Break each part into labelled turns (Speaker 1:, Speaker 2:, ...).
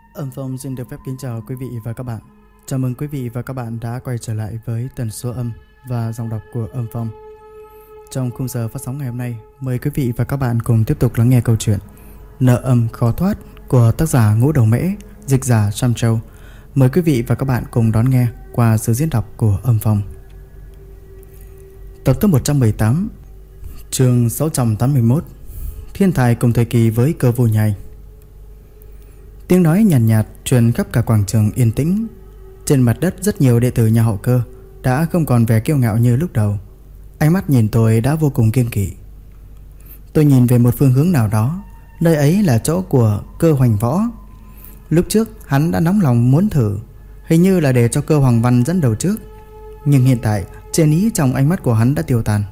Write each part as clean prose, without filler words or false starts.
Speaker 1: Âm Phong xin được phép kính chào quý vị và các bạn. Chào mừng quý vị và các bạn đã quay trở lại với tần số âm và dòng đọc của Âm Phong. Trong khung giờ phát sóng ngày hôm nay, mời quý vị và các bạn cùng tiếp tục lắng nghe câu chuyện Nợ âm khó thoát của tác giả Ngũ Đầu Mễ, dịch giả Sam Châu. Mời quý vị và các bạn cùng đón nghe qua sự diễn đọc của Âm Phong. Tập thứ 118, chương 681, Thiên tài cùng thời kỳ với Cơ Vô Nhai. Tiếng nói nhàn nhạt truyền khắp cả quảng trường yên tĩnh. Trên mặt đất rất nhiều đệ tử nhà họ Cơ đã không còn vẻ kiêu ngạo như lúc đầu. Ánh mắt nhìn tôi đã vô cùng kiêng kỵ. Tôi nhìn về một phương hướng nào đó. Nơi ấy là chỗ của Cơ Hoành Võ. Lúc trước hắn đã nóng lòng muốn thử, hình như là để cho Cơ Hoàng Văn dẫn đầu trước. Nhưng hiện tại chiến ý trong ánh mắt của hắn đã tiêu tan.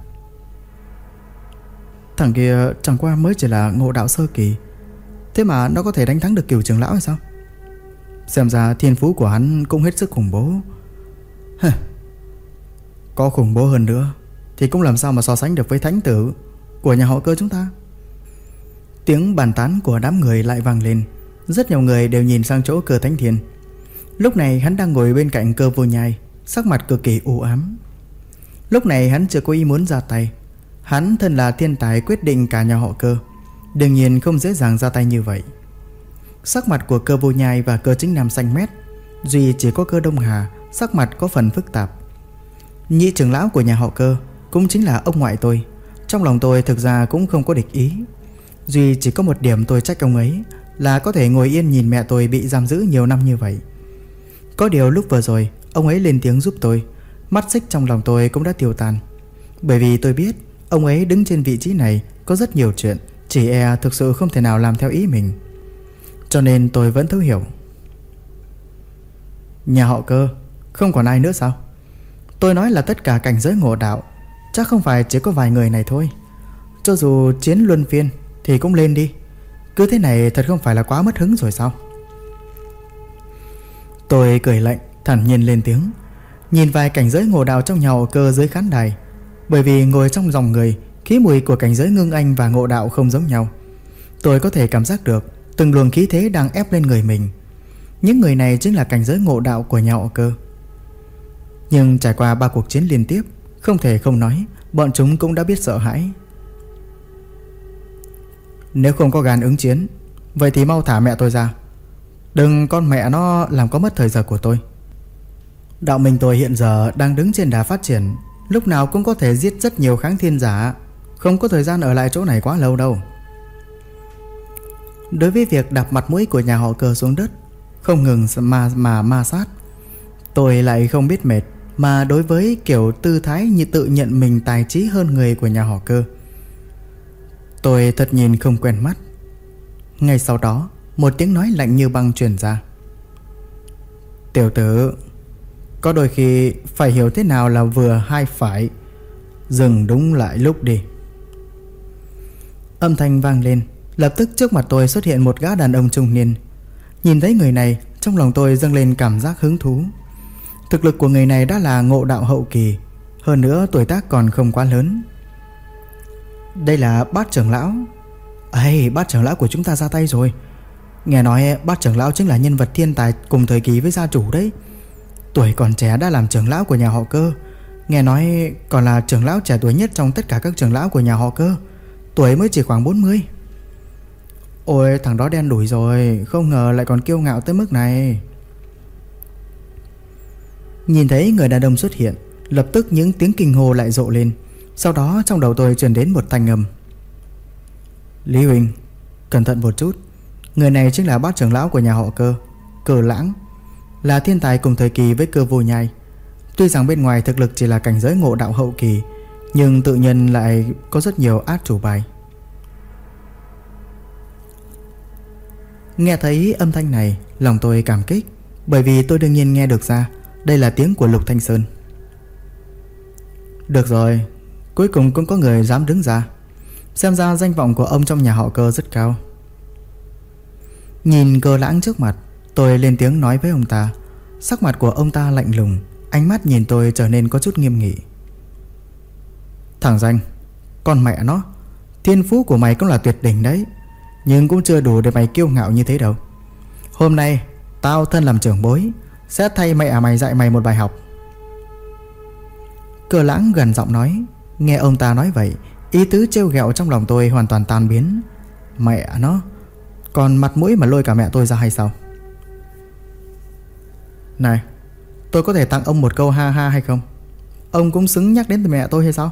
Speaker 1: Thằng kia chẳng qua mới chỉ là ngộ đạo sơ kỳ, thế mà nó có thể đánh thắng được Cửu trưởng lão hay sao? Xem ra thiên phú của hắn cũng hết sức khủng bố. Có khủng bố hơn nữa thì cũng làm sao mà so sánh được với thánh tử của nhà họ Cơ chúng ta. Tiếng bàn tán của đám người lại vang lên. Rất nhiều người đều nhìn sang chỗ Cơ Thánh Thiên. Lúc này hắn đang ngồi bên cạnh Cơ Vô Nhai, sắc mặt cực kỳ u ám. Lúc này hắn chưa có ý muốn ra tay. Hắn thân là thiên tài quyết định cả nhà họ Cơ, đương nhiên không dễ dàng ra tay như vậy. Sắc mặt của Cơ Vô Nhai và Cơ Chính Nam xanh mét, duy chỉ có Cơ Đông Hà sắc mặt có phần phức tạp. Nhị trưởng lão của nhà họ Cơ cũng chính là ông ngoại tôi. Trong lòng tôi thực ra cũng không có địch ý, duy chỉ có một điểm tôi trách ông ấy là có thể ngồi yên nhìn mẹ tôi bị giam giữ nhiều năm như vậy. Có điều lúc vừa rồi ông ấy lên tiếng giúp tôi, mắt xích trong lòng tôi cũng đã tiêu tan. Bởi vì tôi biết ông ấy đứng trên vị trí này có rất nhiều chuyện chỉ e thực sự không thể nào làm theo ý mình. Cho nên tôi vẫn thấu hiểu. Nhà họ Cơ không còn ai nữa sao? Tôi nói là tất cả cảnh giới ngộ đạo, chắc không phải chỉ có vài người này thôi. Cho dù chiến luân phiên thì cũng lên đi. Cứ thế này thật không phải là quá mất hứng rồi sao? Tôi cười lạnh, thản nhiên lên tiếng, nhìn vài cảnh giới ngộ đạo trong nhà họ Cơ dưới khán đài. Bởi vì ngồi trong dòng người, khí mùi của cảnh giới ngưng anh và ngộ đạo không giống nhau. Tôi có thể cảm giác được từng luồng khí thế đang ép lên người mình. Những người này chính là cảnh giới ngộ đạo của nhà họ Cơ. Nhưng trải qua 3 cuộc chiến liên tiếp, không thể không nói bọn chúng cũng đã biết sợ hãi. Nếu không có gan ứng chiến, vậy thì mau thả mẹ tôi ra. Đừng con mẹ nó làm có mất thời giờ của tôi. Đạo minh tôi hiện giờ đang đứng trên đà phát triển, lúc nào cũng có thể giết rất nhiều kháng thiên giả, không có thời gian ở lại chỗ này quá lâu đâu. Đối với việc đạp mặt mũi của nhà họ Cơ xuống đất, không ngừng ma sát, tôi lại không biết mệt. Mà đối với kiểu tư thái như tự nhận mình tài trí hơn người của nhà họ Cơ, tôi thật nhìn không quen mắt. Ngay sau đó, một tiếng nói lạnh như băng truyền ra. Tiểu tử, có đôi khi phải hiểu thế nào là vừa hay phải. Dừng đúng lại lúc đi. Âm thanh vang lên, lập tức trước mặt tôi xuất hiện một gã đàn ông trung niên. Nhìn thấy người này, trong lòng tôi dâng lên cảm giác hứng thú. Thực lực của người này đã là ngộ đạo hậu kỳ, hơn nữa tuổi tác còn không quá lớn. Đây là Bát trưởng lão. Ê, Bát trưởng lão của chúng ta ra tay rồi. Nghe nói Bát trưởng lão chính là nhân vật thiên tài cùng thời kỳ với gia chủ đấy. Tuổi còn trẻ đã làm trưởng lão của nhà họ Cơ. Nghe nói còn là trưởng lão trẻ tuổi nhất trong tất cả các trưởng lão của nhà họ Cơ. Tuổi mới chỉ khoảng 40. Ôi, thằng đó đen đủi rồi, không ngờ lại còn kiêu ngạo tới mức này. Nhìn thấy người đàn ông xuất hiện, lập tức những tiếng kinh hô lại rộ lên. Sau đó trong đầu tôi truyền đến một thanh âm. Lý huynh, cẩn thận một chút. Người này chính là Bát trưởng lão của nhà họ Cơ, Cơ Lãng, là thiên tài cùng thời kỳ với Cơ Vô Nhai. Tuy rằng bên ngoài thực lực chỉ là cảnh giới ngộ đạo hậu kỳ, nhưng tự nhiên lại có rất nhiều át chủ bài. Nghe thấy âm thanh này, lòng tôi cảm kích, bởi vì tôi đương nhiên nghe được ra đây là tiếng của Lục Thanh Sơn. Được rồi, cuối cùng cũng có người dám đứng ra. Xem ra danh vọng của ông trong nhà họ Cơ rất cao. Nhìn Cơ Lãng trước mặt, tôi lên tiếng nói với ông ta. Sắc mặt của ông ta lạnh lùng, ánh mắt nhìn tôi trở nên có chút nghiêm nghị. Thằng danh, con mẹ nó, thiên phú của mày cũng là tuyệt đỉnh đấy, nhưng cũng chưa đủ để mày kiêu ngạo như thế đâu. Hôm nay tao thân làm trưởng bối sẽ thay mẹ mày dạy mày một bài học. Cơ Lãng gần giọng nói. Nghe ông ta nói vậy, ý tứ trêu ghẹo trong lòng tôi hoàn toàn tan biến. Mẹ nó, còn mặt mũi mà lôi cả mẹ tôi ra hay sao? Này, tôi có thể tặng ông một câu ha ha hay không? Ông cũng xứng nhắc đến mẹ tôi hay sao?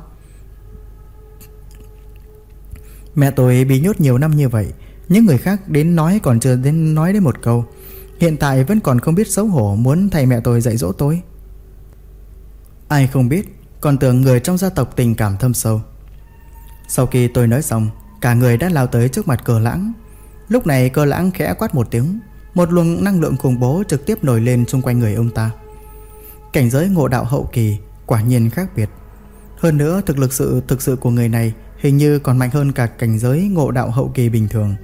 Speaker 1: Mẹ tôi bị nhốt nhiều năm như vậy, những người khác đến nói còn chưa đến nói đến một câu, hiện tại vẫn còn không biết xấu hổ muốn thay mẹ tôi dạy dỗ tôi. Ai không biết, còn tưởng người trong gia tộc tình cảm thâm sâu. Sau khi tôi nói xong, cả người đã lao tới trước mặt Cơ Lãng. Lúc này Cơ Lãng khẽ quát một tiếng, một luồng năng lượng khủng bố trực tiếp nổi lên xung quanh người ông ta. Cảnh giới ngộ đạo hậu kỳ quả nhiên khác biệt. Hơn nữa thực sự của người này hình như còn mạnh hơn cả cảnh giới ngộ đạo hậu kỳ bình thường.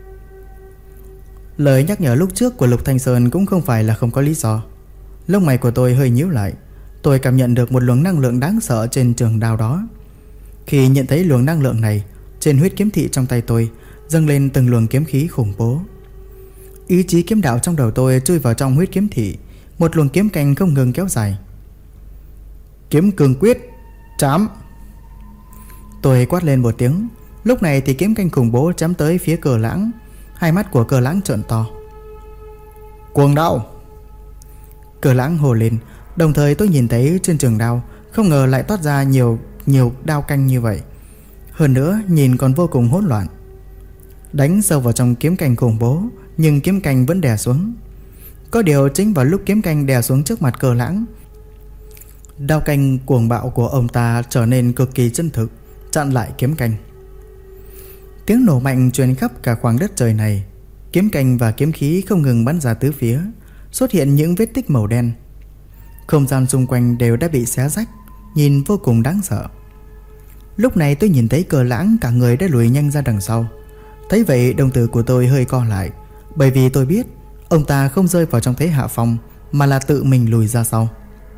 Speaker 1: Lời nhắc nhở lúc trước của Lục Thanh Sơn cũng không phải là không có lý do. Lông mày của tôi hơi nhíu lại. Tôi cảm nhận được một luồng năng lượng đáng sợ trên trường đao đó. Khi nhận thấy luồng năng lượng này, trên huyết kiếm thị trong tay tôi dâng lên từng luồng kiếm khí khủng bố. Ý chí kiếm đạo trong đầu tôi chui vào trong huyết kiếm thị, một luồng kiếm canh không ngừng kéo dài. Kiếm cương quyết, chém! Tôi quát lên một tiếng. Lúc này thì kiếm canh khủng bố chém tới phía Cơ Lãng. Hai mắt của Cơ Lãng trợn to. Cuồng đao! Cơ Lãng hô lên. Đồng thời tôi nhìn thấy trên trường đao không ngờ lại toát ra nhiều đao canh như vậy. Hơn nữa nhìn còn vô cùng hỗn loạn. Đánh sâu vào trong kiếm canh khủng bố, nhưng kiếm canh vẫn đè xuống. Có điều chính vào lúc kiếm canh đè xuống trước mặt Cơ Lãng, đao canh cuồng bạo của ông ta trở nên cực kỳ chân thực, chặn lại kiếm canh. Tiếng nổ mạnh truyền khắp cả khoảng đất trời này. Kiếm canh và kiếm khí không ngừng bắn ra tứ phía, xuất hiện những vết tích màu đen. Không gian xung quanh đều đã bị xé rách, nhìn vô cùng đáng sợ. Lúc này tôi nhìn thấy Cơ Lãng cả người đã lùi nhanh ra đằng sau. Thấy vậy đồng tử của tôi hơi co lại, bởi vì tôi biết ông ta không rơi vào trong thế hạ phong, mà là tự mình lùi ra sau.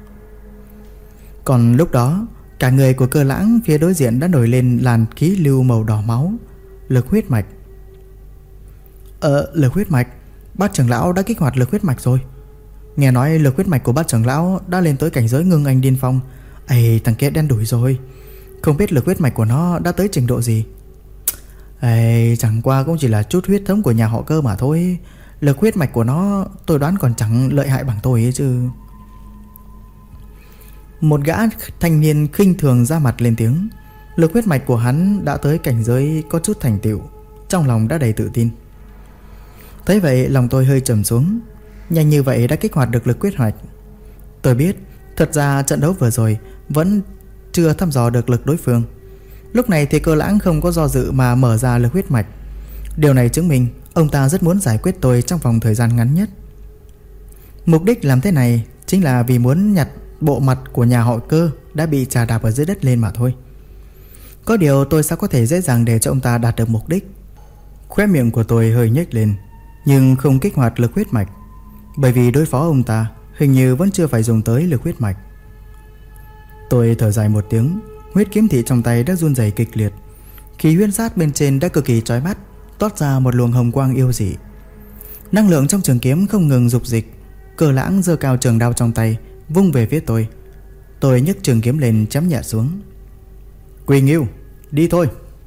Speaker 1: Còn lúc đó, cả người của Cơ Lãng phía đối diện đã nổi lên làn khí lưu màu đỏ máu, lực huyết mạch. Lực huyết mạch? Bát trưởng lão đã kích hoạt lực huyết mạch rồi. Nghe nói lực huyết mạch của bát trưởng lão đã lên tới cảnh giới ngưng anh điên phong. Ây, thằng kia đen đủi rồi. Không biết lực huyết mạch của nó đã tới trình độ gì. Ây, chẳng qua cũng chỉ là chút huyết thống của nhà họ Cơ mà thôi. Lực huyết mạch của nó tôi đoán còn chẳng lợi hại bằng tôi ấy chứ. Một gã thanh niên khinh thường ra mặt lên tiếng. Lực huyết mạch của hắn đã tới cảnh giới có chút thành tựu, trong lòng đã đầy tự tin. Thấy vậy lòng tôi hơi trầm xuống. Nhanh như vậy đã kích hoạt được lực huyết mạch. Tôi biết thật ra trận đấu vừa rồi vẫn chưa thăm dò được lực đối phương. Lúc này thì Cơ Lãng không có do dự mà mở ra lực huyết mạch. Điều này chứng minh ông ta rất muốn giải quyết tôi trong vòng thời gian ngắn nhất. Mục đích làm thế này chính là vì muốn nhặt bộ mặt của nhà họ Cơ đã bị chà đạp ở dưới đất lên mà thôi. Có điều tôi sao có thể dễ dàng để cho ông ta đạt được mục đích. Khóe miệng của tôi hơi nhếch lên, nhưng không kích hoạt lực huyết mạch, bởi vì đối phó ông ta hình như vẫn chưa phải dùng tới lực huyết mạch. Tôi thở dài một tiếng. Huyết kiếm thị trong tay đã run rẩy kịch liệt. Khí huyết sát bên trên đã cực kỳ chói mắt, toát ra một luồng hồng quang yêu dị. Năng lượng trong trường kiếm không ngừng dục dịch. Cơ Lãng giơ cao trường đao trong tay, vung về phía tôi. Tôi nhấc trường kiếm lên chém nhẹ xuống. Quỳ Nghiêu, đi thôi.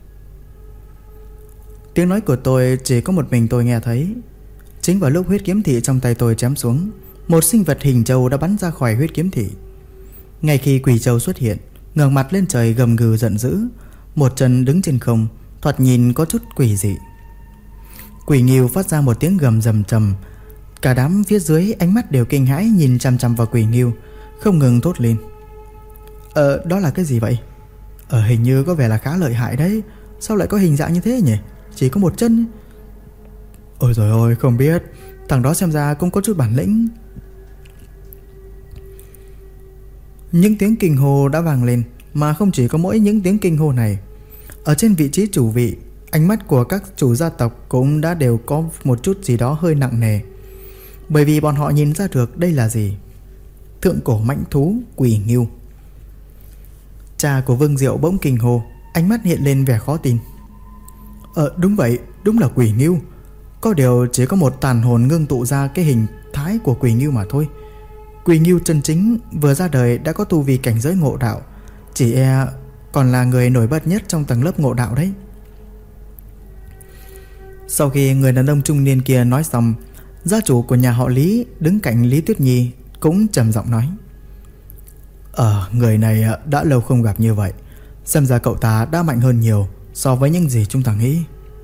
Speaker 1: Tiếng nói của tôi chỉ có một mình tôi nghe thấy. Chính vào lúc huyết kiếm thị trong tay tôi chém xuống, một sinh vật hình trâu đã bắn ra khỏi huyết kiếm thị. Ngay khi quỷ trâu xuất hiện, ngẩng mặt lên trời gầm gừ giận dữ, một chân đứng trên không, thoạt nhìn có chút quỷ dị. Quỷ Nghiêu phát ra một tiếng gầm rầm trầm. Cả đám phía dưới ánh mắt đều kinh hãi nhìn chằm chằm vào Quỷ Nghiêu, không ngừng thốt lên. Đó là cái gì vậy? Hình như có vẻ là khá lợi hại đấy. Sao lại có hình dạng như thế nhỉ? Chỉ có một chân. Ôi trời ơi, không biết. Thằng đó xem ra cũng có chút bản lĩnh. Những tiếng kinh hô đã vang lên, mà không chỉ có mỗi những tiếng kinh hô này. Ở trên vị trí chủ vị, ánh mắt của các chủ gia tộc cũng đã đều có một chút gì đó hơi nặng nề, bởi vì bọn họ nhìn ra được đây là gì. Thượng cổ mãnh thú Quỷ Nghiêu. Cha của Vương Diệu bỗng kinh hô, ánh mắt hiện lên vẻ khó tin. Đúng vậy, đúng là Quỷ Nghiêu. Có điều chỉ có một tàn hồn ngưng tụ ra cái hình thái của Quỳ Ngưu mà thôi. Quỳ Ngưu chân chính vừa ra đời đã có tu vi cảnh giới ngộ đạo, chỉ e còn là người nổi bật nhất trong tầng lớp ngộ đạo đấy. Sau khi người đàn ông trung niên kia nói xong, gia chủ của nhà họ Lý đứng cạnh Lý Tuyết Nhi cũng trầm giọng nói: Người này đã lâu không gặp như vậy, xem ra cậu ta đã mạnh hơn nhiều so với những gì chúng ta nghĩ.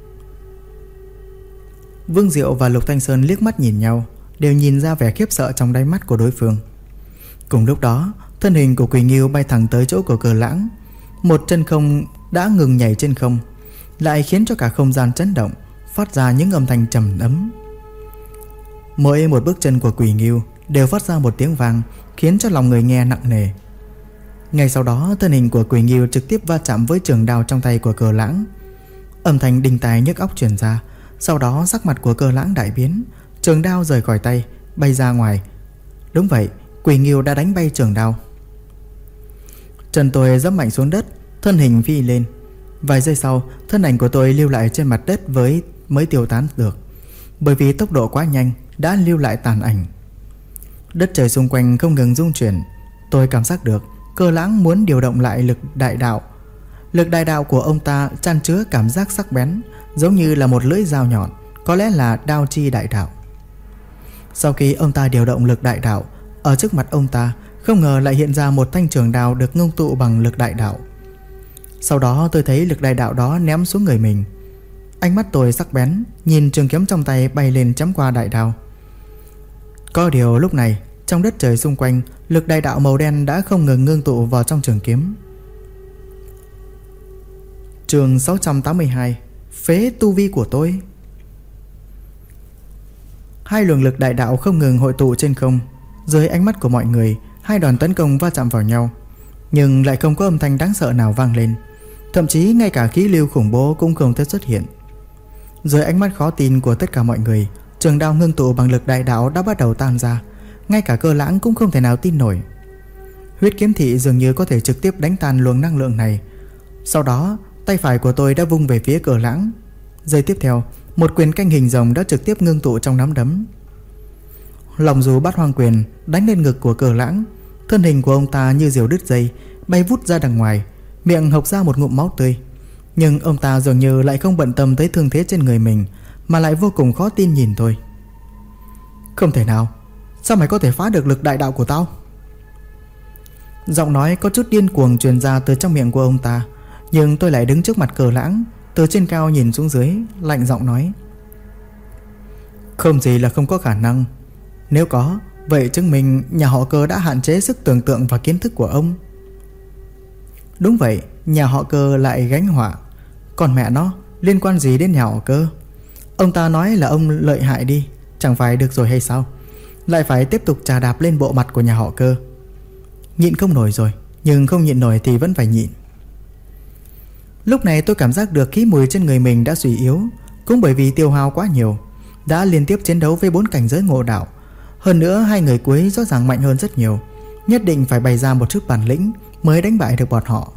Speaker 1: Vương Diệu và Lục Thanh Sơn liếc mắt nhìn nhau, đều nhìn ra vẻ khiếp sợ trong đáy mắt của đối phương. Cùng lúc đó, thân hình của Quỳ Ngưu bay thẳng tới chỗ của Cờ Lãng. Một chân không đã ngừng nhảy trên không, lại khiến cho cả không gian chấn động, phát ra những âm thanh trầm ấm. Mỗi một bước chân của Quỳ Ngưu đều phát ra một tiếng vang, khiến cho lòng người nghe nặng nề. Ngay sau đó, thân hình của Quỳ Ngưu trực tiếp va chạm với trường đao trong tay của Cờ Lãng. Âm thanh đinh tai nhức óc truyền ra. Sau đó sắc mặt của Cờ Lãng đại biến, trường đao rời khỏi tay, bay ra ngoài. Đúng vậy, Quỳ Ngưu đã đánh bay trường đao. Chân tôi giẫm mạnh xuống đất, thân hình phi lên. Vài giây sau, thân ảnh của tôi lưu lại trên mặt đất mới tiêu tán được, bởi vì tốc độ quá nhanh đã lưu lại tàn ảnh. Đất trời xung quanh không ngừng rung chuyển. Tôi cảm giác được Cờ Lãng muốn điều động lại lực đại đạo. Lực đại đạo của ông ta chan chứa cảm giác sắc bén, giống như là một lưỡi dao nhọn, có lẽ là đao chi đại đạo. Sau khi ông ta điều động lực đại đạo, ở trước mặt ông ta không ngờ lại hiện ra một thanh trường đao được ngưng tụ bằng lực đại đạo. Sau đó tôi thấy lực đại đạo đó ném xuống người mình. Ánh mắt tôi sắc bén, nhìn trường kiếm trong tay bay lên chém qua đại đao. Có điều lúc này, trong đất trời xung quanh, lực đại đạo màu đen đã không ngừng ngưng tụ vào trong trường kiếm. Chương 682: Phế tu vi của tôi. Hai luồng lực đại đạo không ngừng hội tụ trên không. Dưới ánh mắt của mọi người, hai đoàn tấn công va chạm vào nhau, nhưng lại không có âm thanh đáng sợ nào vang lên. Thậm chí ngay cả khí lưu khủng bố cũng không thể xuất hiện. Dưới ánh mắt khó tin của tất cả mọi người, trường đao ngưng tụ bằng lực đại đạo đã bắt đầu tan ra. Ngay cả Cờ Lãng cũng không thể nào tin nổi. Huyết kiếm thị dường như có thể trực tiếp đánh tan luồng năng lượng này. Sau đó, tay phải của tôi đã vung về phía Cờ Lãng. Giây tiếp theo, một quyền canh hình rồng đã trực tiếp ngưng tụ trong nắm đấm. Lòng dù Bát Hoang quyền đánh lên ngực của Cờ Lãng. Thân hình của ông ta như diều đứt dây, bay vút ra đằng ngoài, miệng hộc ra một ngụm máu tươi. Nhưng ông ta dường như lại không bận tâm tới thương thế trên người mình, mà lại vô cùng khó tin nhìn tôi. Không thể nào, sao mày có thể phá được lực đại đạo của tao? Giọng nói có chút điên cuồng truyền ra từ trong miệng của ông ta. Nhưng tôi lại đứng trước mặt Cờ Lãng, từ trên cao nhìn xuống dưới, lạnh giọng nói: Không gì là không có khả năng. Nếu có, vậy chứng minh nhà họ Cơ đã hạn chế sức tưởng tượng và kiến thức của ông. Đúng vậy, nhà họ Cơ lại gánh họa. Còn mẹ nó, liên quan gì đến nhà họ Cơ? Ông ta nói là ông lợi hại đi, chẳng phải được rồi hay sao? Lại phải tiếp tục chà đạp lên bộ mặt của nhà họ Cơ. Nhịn không nổi rồi, nhưng không nhịn nổi thì vẫn phải nhịn. Lúc này tôi cảm giác được khí mùi trên người mình đã suy yếu, cũng bởi vì tiêu hao quá nhiều. Đã liên tiếp chiến đấu với 4 cảnh giới ngộ đạo. Hơn nữa hai người cuối rõ ràng mạnh hơn rất nhiều. Nhất định phải bày ra một chút bản lĩnh mới đánh bại được bọn họ.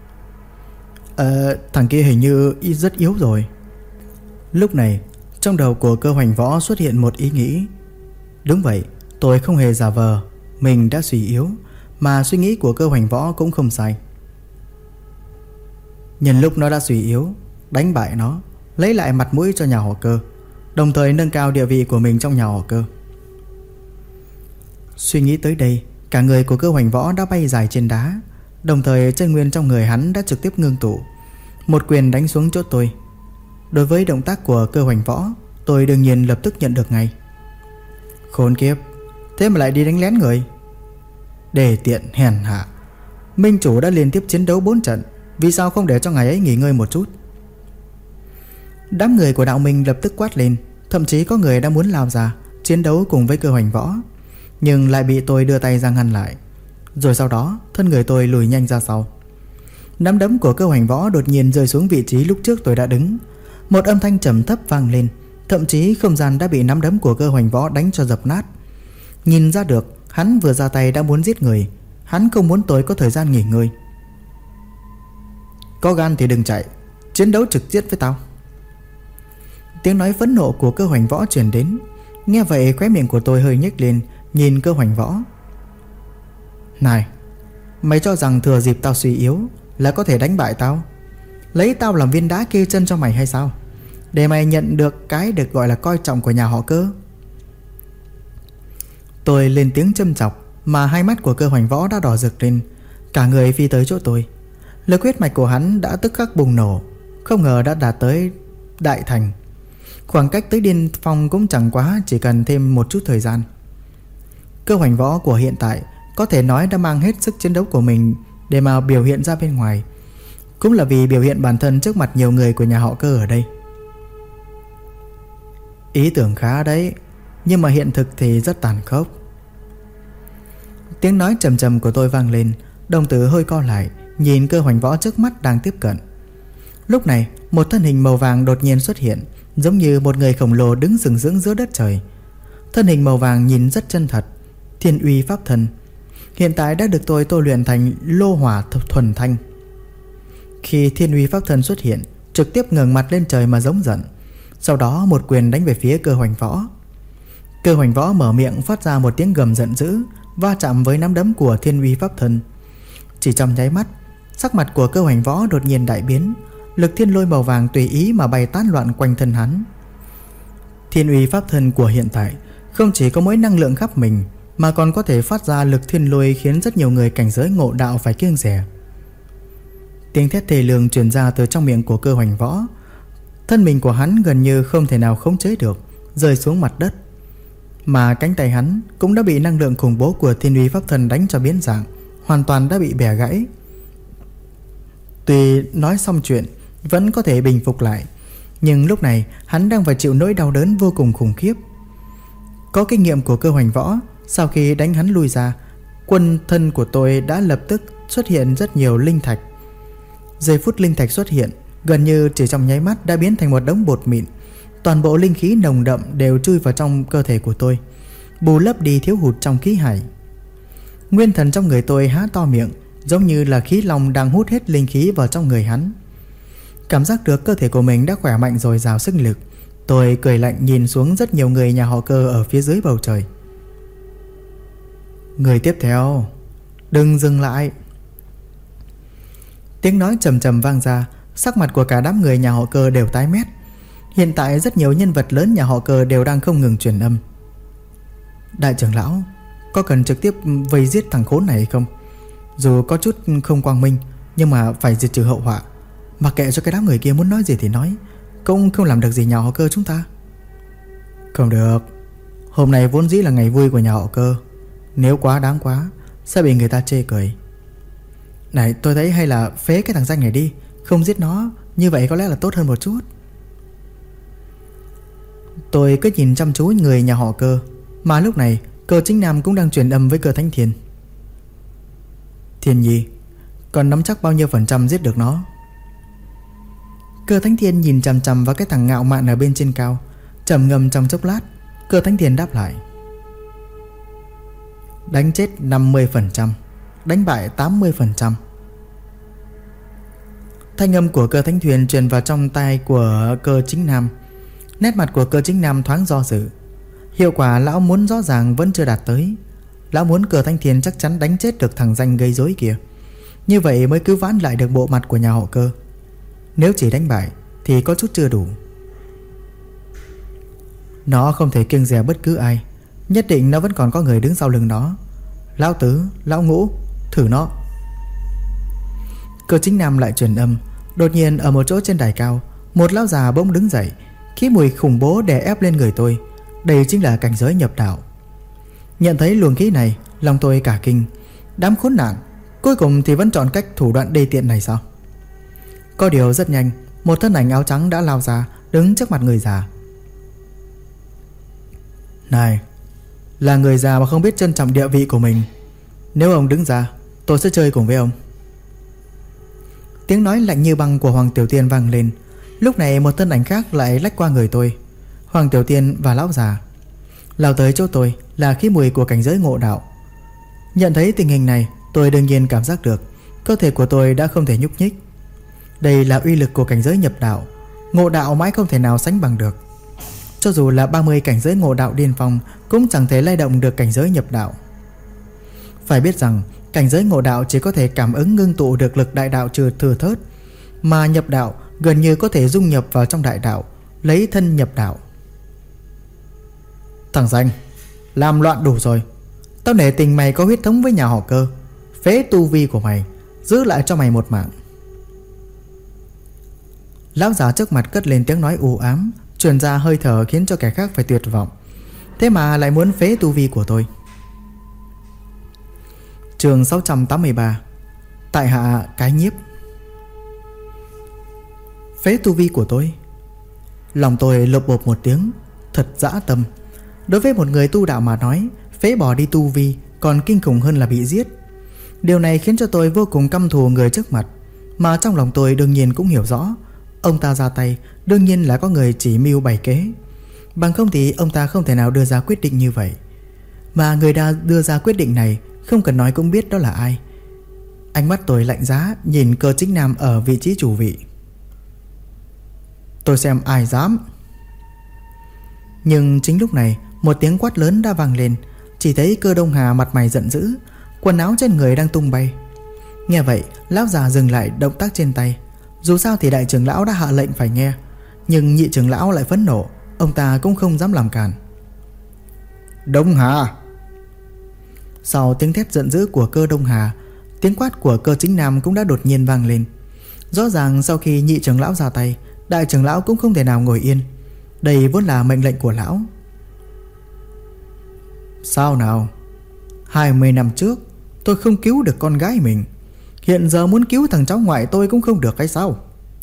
Speaker 1: Thằng kia hình như rất yếu rồi. Lúc này trong đầu của Cơ Hoành Võ xuất hiện một ý nghĩ. Đúng vậy, tôi không hề giả vờ mình đã suy yếu, mà suy nghĩ của Cơ Hoành Võ cũng không sai. Nhân lúc nó đã suy yếu, đánh bại nó, lấy lại mặt mũi cho nhà họ Cơ, đồng thời nâng cao địa vị của mình trong nhà họ Cơ. Suy nghĩ tới đây, cả người của Cơ Hoành Võ đã bay dài trên đá, đồng thời chân nguyên trong người hắn đã trực tiếp ngưng tụ, một quyền đánh xuống chỗ tôi. Đối với động tác của Cơ Hoành Võ, tôi đương nhiên lập tức nhận được ngay. Khốn kiếp, thế mà lại đi đánh lén người. Đề tiện hèn hạ. Minh chủ đã liên tiếp chiến đấu 4 trận, vì sao không để cho ngài ấy nghỉ ngơi một chút? Đám người của đạo minh lập tức quát lên. Thậm chí có người đã muốn lao ra chiến đấu cùng với Cơ Hoành Võ, nhưng lại bị tôi đưa tay ra ngăn lại. Rồi sau đó thân người tôi lùi nhanh ra sau. Nắm đấm của Cơ Hoành Võ đột nhiên rơi xuống vị trí lúc trước tôi đã đứng. Một âm thanh trầm thấp vang lên. Thậm chí không gian đã bị nắm đấm của Cơ Hoành Võ đánh cho dập nát. Nhìn ra được hắn vừa ra tay đã muốn giết người. Hắn không muốn tôi có thời gian nghỉ ngơi. Có gan thì đừng chạy, chiến đấu trực tiếp với tao. Tiếng nói phẫn nộ của Cơ Hoành Võ truyền đến. Nghe vậy khóe miệng của tôi hơi nhếch lên, nhìn Cơ Hoành Võ. Này, mày cho rằng thừa dịp tao suy yếu là có thể đánh bại tao, lấy tao làm viên đá kê chân cho mày hay sao, để mày nhận được cái được gọi là coi trọng của nhà họ Cơ? Tôi lên tiếng châm chọc, mà hai mắt của Cơ Hoành Võ đã đỏ rực lên. Cả người phi tới chỗ tôi. Lực huyết mạch của hắn đã tức khắc bùng nổ, không ngờ đã đạt tới đại thành. Khoảng cách tới điên phong cũng chẳng quá, chỉ cần thêm một chút thời gian. Cơ Hoành Võ của hiện tại có thể nói đã mang hết sức chiến đấu của mình để mà biểu hiện ra bên ngoài, cũng là vì biểu hiện bản thân trước mặt nhiều người của nhà họ Cơ ở đây. Ý tưởng khá đấy, nhưng mà hiện thực thì rất tàn khốc. Tiếng nói trầm trầm của tôi vang lên. Đồng tử hơi co lại, nhìn Cơ Hoành Võ trước mắt đang tiếp cận. Lúc này một thân hình màu vàng đột nhiên xuất hiện, giống như một người khổng lồ đứng sừng sững giữa đất trời. Thân hình màu vàng nhìn rất chân thật. Thiên uy pháp thân hiện tại đã được tôi tu luyện thành lô hỏa thuần thanh. Khi thiên uy pháp thân xuất hiện, trực tiếp ngẩng mặt lên trời mà giống giận, sau đó một quyền đánh về phía Cơ Hoành Võ. Cơ Hoành Võ mở miệng phát ra một tiếng gầm giận dữ, va chạm với nắm đấm của thiên uy pháp thân. Chỉ trong nháy mắt, sắc mặt của Cơ Hoành Võ đột nhiên đại biến. Lực thiên lôi màu vàng tùy ý mà bay tán loạn quanh thân hắn. Thiên uy pháp thân của hiện tại không chỉ có mối năng lượng khắp mình, mà còn có thể phát ra lực thiên lôi khiến rất nhiều người cảnh giới ngộ đạo phải kiêng dè. Tiếng thét thê lương truyền ra từ trong miệng của Cơ Hoành Võ. Thân mình của hắn gần như không thể nào khống chế được, rơi xuống mặt đất. Mà cánh tay hắn cũng đã bị năng lượng khủng bố của thiên uy pháp thân đánh cho biến dạng, hoàn toàn đã bị bẻ gãy. Tuy nói xong chuyện vẫn có thể bình phục lại, nhưng lúc này hắn đang phải chịu nỗi đau đớn vô cùng khủng khiếp. Có kinh nghiệm của Cơ Hoành Võ, sau khi đánh hắn lui ra, quân thân của tôi đã lập tức xuất hiện rất nhiều linh thạch. Giây phút linh thạch xuất hiện, gần như chỉ trong nháy mắt đã biến thành một đống bột mịn. Toàn bộ linh khí nồng đậm đều chui vào trong cơ thể của tôi, bù lấp đi thiếu hụt trong khí hải. Nguyên thần trong người tôi há to miệng, giống như là khí long đang hút hết linh khí vào trong người hắn. Cảm giác được cơ thể của mình đã khỏe mạnh dồi dào sức lực, tôi cười lạnh nhìn xuống rất nhiều người nhà họ Cơ ở phía dưới bầu trời. Người tiếp theo, đừng dừng lại. Tiếng nói trầm trầm vang ra. Sắc mặt của cả đám người nhà họ Cơ đều tái mét. Hiện tại rất nhiều nhân vật lớn nhà họ Cơ đều đang không ngừng truyền âm. Đại trưởng lão, có cần trực tiếp vây giết thằng khốn này không? Dù có chút không quang minh, nhưng mà phải diệt trừ hậu họa. Mặc kệ cho cái đám người kia muốn nói gì thì nói, cũng không làm được gì nhà họ Cơ chúng ta. Không được, hôm nay vốn dĩ là ngày vui của nhà họ Cơ, nếu quá đáng quá sẽ bị người ta chê cười. Này, tôi thấy hay là phế cái thằng danh này đi, không giết nó, như vậy có lẽ là tốt hơn một chút. Tôi cứ nhìn chăm chú người nhà họ Cơ. Mà lúc này Cơ Chính Nam cũng đang truyền âm với Cơ Thánh Thiên. Thiên Nhi, còn nắm chắc bao nhiêu % giết được nó? Cơ Thánh Thiên nhìn chằm chằm vào cái thằng ngạo mạn ở bên trên cao, trầm ngâm trong chốc lát. Cơ Thánh Thiên đáp lại: đánh chết 50%, đánh bại 80%. Thanh âm của Cơ Thánh Thiên truyền vào trong tai của Cơ Chính Nam. Nét mặt của Cơ Chính Nam thoáng do dự. Hiệu quả lão muốn rõ ràng vẫn chưa đạt tới. Lão muốn Cơ Thánh Thiên chắc chắn đánh chết được thằng danh gây rối kia, như vậy mới cứu vãn lại được bộ mặt của nhà họ Cơ. Nếu chỉ đánh bại thì có chút chưa đủ. Nó không thể kiêng dè bất cứ ai, nhất định nó vẫn còn có người đứng sau lưng nó. Lão Tứ, Lão Ngũ, thử nó. Cơ Chính Nam lại truyền âm. Đột nhiên ở một chỗ trên đài cao, một lão già bỗng đứng dậy, khí mùi khủng bố đè ép lên người tôi. Đây chính là cảnh giới nhập đạo. Nhận thấy luồng khí này, lòng tôi cả kinh. Đám khốn nạn, cuối cùng thì vẫn chọn cách thủ đoạn đê tiện này sao? Có điều rất nhanh, một thân ảnh áo trắng đã lao ra, đứng trước mặt người già. Này, là người già mà không biết trân trọng địa vị của mình. Nếu ông đứng ra, tôi sẽ chơi cùng với ông. Tiếng nói lạnh như băng của Hoàng Tiểu Tiên vang lên. Lúc này một thân ảnh khác lại lách qua người tôi. Hoàng Tiểu Tiên và lão già lao tới chỗ tôi là khí mùi của cảnh giới ngộ đạo. Nhận thấy tình hình này, tôi đương nhiên cảm giác được cơ thể của tôi đã không thể nhúc nhích. Đây là uy lực của cảnh giới nhập đạo, ngộ đạo mãi không thể nào sánh bằng được. Cho dù là 30 cảnh giới ngộ đạo điên phong cũng chẳng thể lay động được cảnh giới nhập đạo. Phải biết rằng cảnh giới ngộ đạo chỉ có thể cảm ứng ngưng tụ được lực đại đạo trừ thừa thớt, mà nhập đạo gần như có thể dung nhập vào trong đại đạo, lấy thân nhập đạo. Thằng danh, làm loạn đủ rồi. Tao nể tình mày có huyết thống với nhà họ Cơ, phế tu vi của mày, giữ lại cho mày một mạng. Lão già trước mặt cất lên tiếng nói u ám, truyền ra hơi thở khiến cho kẻ khác phải tuyệt vọng. Thế mà lại muốn phế tu vi của tôi. Chương 683. Tại hạ cái nhiếp. Phế tu vi của tôi? Lòng tôi lộp bộp một tiếng. Thật dã tâm. Đối với một người tu đạo mà nói, phế bỏ đi tu vi còn kinh khủng hơn là bị giết. Điều này khiến cho tôi vô cùng căm thù người trước mặt. Mà trong lòng tôi đương nhiên cũng hiểu rõ, ông ta ra tay đương nhiên là có người chỉ mưu bày kế. Bằng không thì ông ta không thể nào đưa ra quyết định như vậy. Mà người đã đưa ra quyết định này không cần nói cũng biết đó là ai. Ánh mắt tôi lạnh giá nhìn Cơ Chính Nam ở vị trí chủ vị. Tôi xem ai dám. Nhưng chính lúc này một tiếng quát lớn đã vang lên. Chỉ thấy Cơ Đông Hà mặt mày giận dữ, quần áo trên người đang tung bay. Nghe vậy lão già dừng lại động tác trên tay. Dù sao thì đại trưởng lão đã hạ lệnh phải nghe, nhưng nhị trưởng lão lại phẫn nộ. Ông ta cũng không dám làm cản. Đông Hà! Sau tiếng thét giận dữ của Cơ Đông Hà, tiếng quát của Cơ Chính Nam cũng đã đột nhiên vang lên. Rõ ràng sau khi nhị trưởng lão ra tay, đại trưởng lão cũng không thể nào ngồi yên. Đây vốn là mệnh lệnh của lão. Sao nào? 20 năm trước tôi không cứu được con gái mình, hiện giờ muốn cứu thằng cháu ngoại tôi cũng không được hay sao?